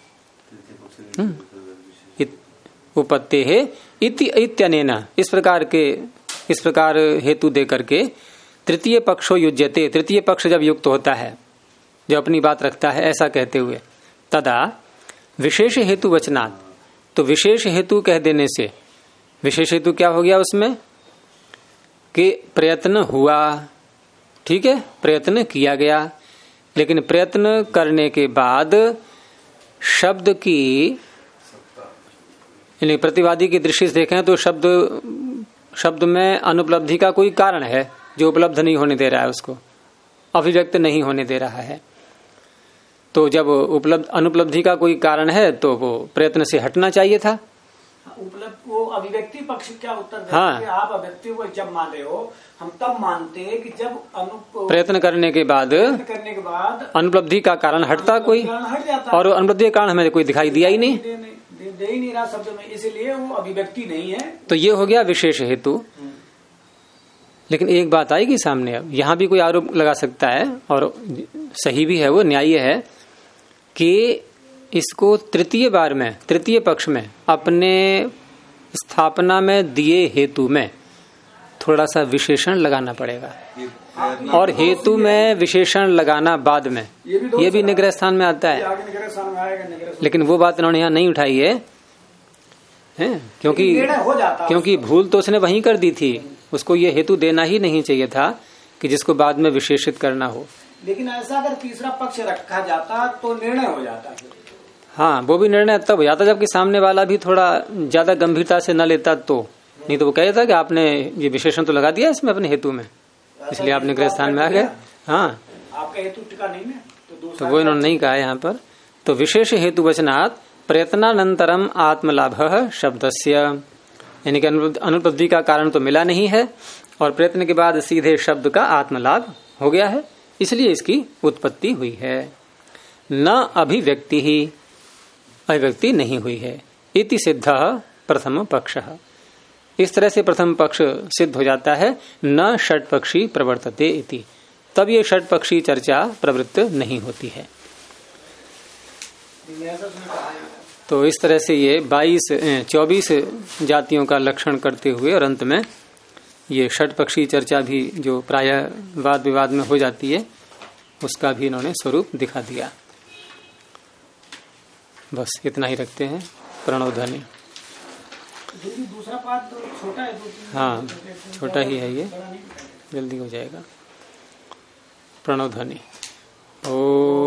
[SPEAKER 1] उपत्ते है इत्यनेन, इस प्रकार हेतु दे करके तृतीय पक्षो युज्यते, तृतीय पक्ष जब युक्त होता है, जब अपनी बात रखता है ऐसा कहते हुए, तदा विशेष हेतु वचनात्, तो विशेष हेतु कह देने से, विशेष हेतु क्या हो गया उसमें कि प्रयत्न हुआ, ठीक है, प्रयत्न किया गया, लेकिन प्रयत्न करने के बाद शब्द की, यानी प्रतिवादी की दृष्टि से देखें तो शब्द में अनुपलब्धि का कोई कारण है जो उपलब्ध नहीं होने दे रहा है, उसको अभिव्यक्त नहीं होने दे रहा है। तो जब अनुपलब्धि का कोई कारण है तो वो प्रयत्न से हटना चाहिए था,
[SPEAKER 3] उपलब्ध वो अभिव्यक्ति पक्ष क्या उत्तर देते
[SPEAKER 1] हाँ।
[SPEAKER 3] कि आप अभिव्यक्ति को जब मान रहे हो, हम तब मानते हैं कि जब
[SPEAKER 1] प्रयत्न करने के बाद अनुपलब्धि का कारण हटता कोई,
[SPEAKER 3] हट जाता
[SPEAKER 1] और अनुपलब्धि का कारण हमें कोई दिखाई दिया ही नहीं,
[SPEAKER 3] दे ही नहीं रहा शब्द में, इसलिए वो अभिव्यक्ति नहीं है।
[SPEAKER 1] तो ये हो गया विशेष हेतु। लेकिन एक बात आएगी सामने, अब यहाँ भी कोई आरोप लगा सकता है, और सही भी है, वो न्याय्य है कि इसको तृतीय पक्ष में अपने स्थापना में दिए हेतु में थोड़ा सा विशेषण लगाना पड़ेगा, और हेतु में विशेषण लगाना बाद में, ये भी निग्रह स्थान में आता है। लेकिन वो बात इन्होंने यहाँ नहीं उठाई है, क्योंकि भूल तो उसने वहीं कर दी थी, उसको ये हेतु देना ही नहीं चाहिए था कि जिसको बाद में विशेषित करना हो।
[SPEAKER 3] लेकिन ऐसा अगर तीसरा पक्ष रखा जाता तो निर्णय हो जाता।
[SPEAKER 1] हाँ, वो भी निर्णय तब हो जाता जबकि सामने वाला भी थोड़ा ज्यादा गंभीरता से न लेता, तो नहीं तो वो कहता कि आपने ये विशेषण तो लगा दिया इसमें अपने हेतु में, इसलिए आप निग्रह स्थान में आ गए। हाँ,
[SPEAKER 3] आपका हेतु टिका नहीं है,
[SPEAKER 1] तो वो इन्होंने नहीं कहा यहाँ पर। तो विशेष हेतु वचनात् प्रयत्नानंतरम आत्मलाभ शब्दस्य, यानी कि अनुपलब्धि का कारण तो मिला नहीं है, और प्रयत्न के बाद सीधे शब्द का आत्मलाभ हो गया है, इसलिए इसकी उत्पत्ति हुई है। न अभिव्यक्ति ही, अभिव्यक्ति नहीं हुई है। इति सिद्ध प्रथम पक्ष, इस तरह से प्रथम पक्ष सिद्ध हो जाता है। न षट्पक्षी प्रवर्तते इति, तब ये षट्पक्षी चर्चा प्रवृत्त नहीं होती है। तो इस तरह से ये 24 जातियों का लक्षण करते हुए, और अंत में ये षट्पक्षी चर्चा भी जो प्रायः वाद विवाद में हो जाती है, उसका भी इन्होंने स्वरूप दिखा दिया। बस इतना ही रखते हैं। प्रणव ध्वनि।
[SPEAKER 3] दूसरा पाठ तो छोटा है,
[SPEAKER 1] हाँ छोटा ही है, ये जल्दी हो जाएगा। प्रणव ध्वनि। ओ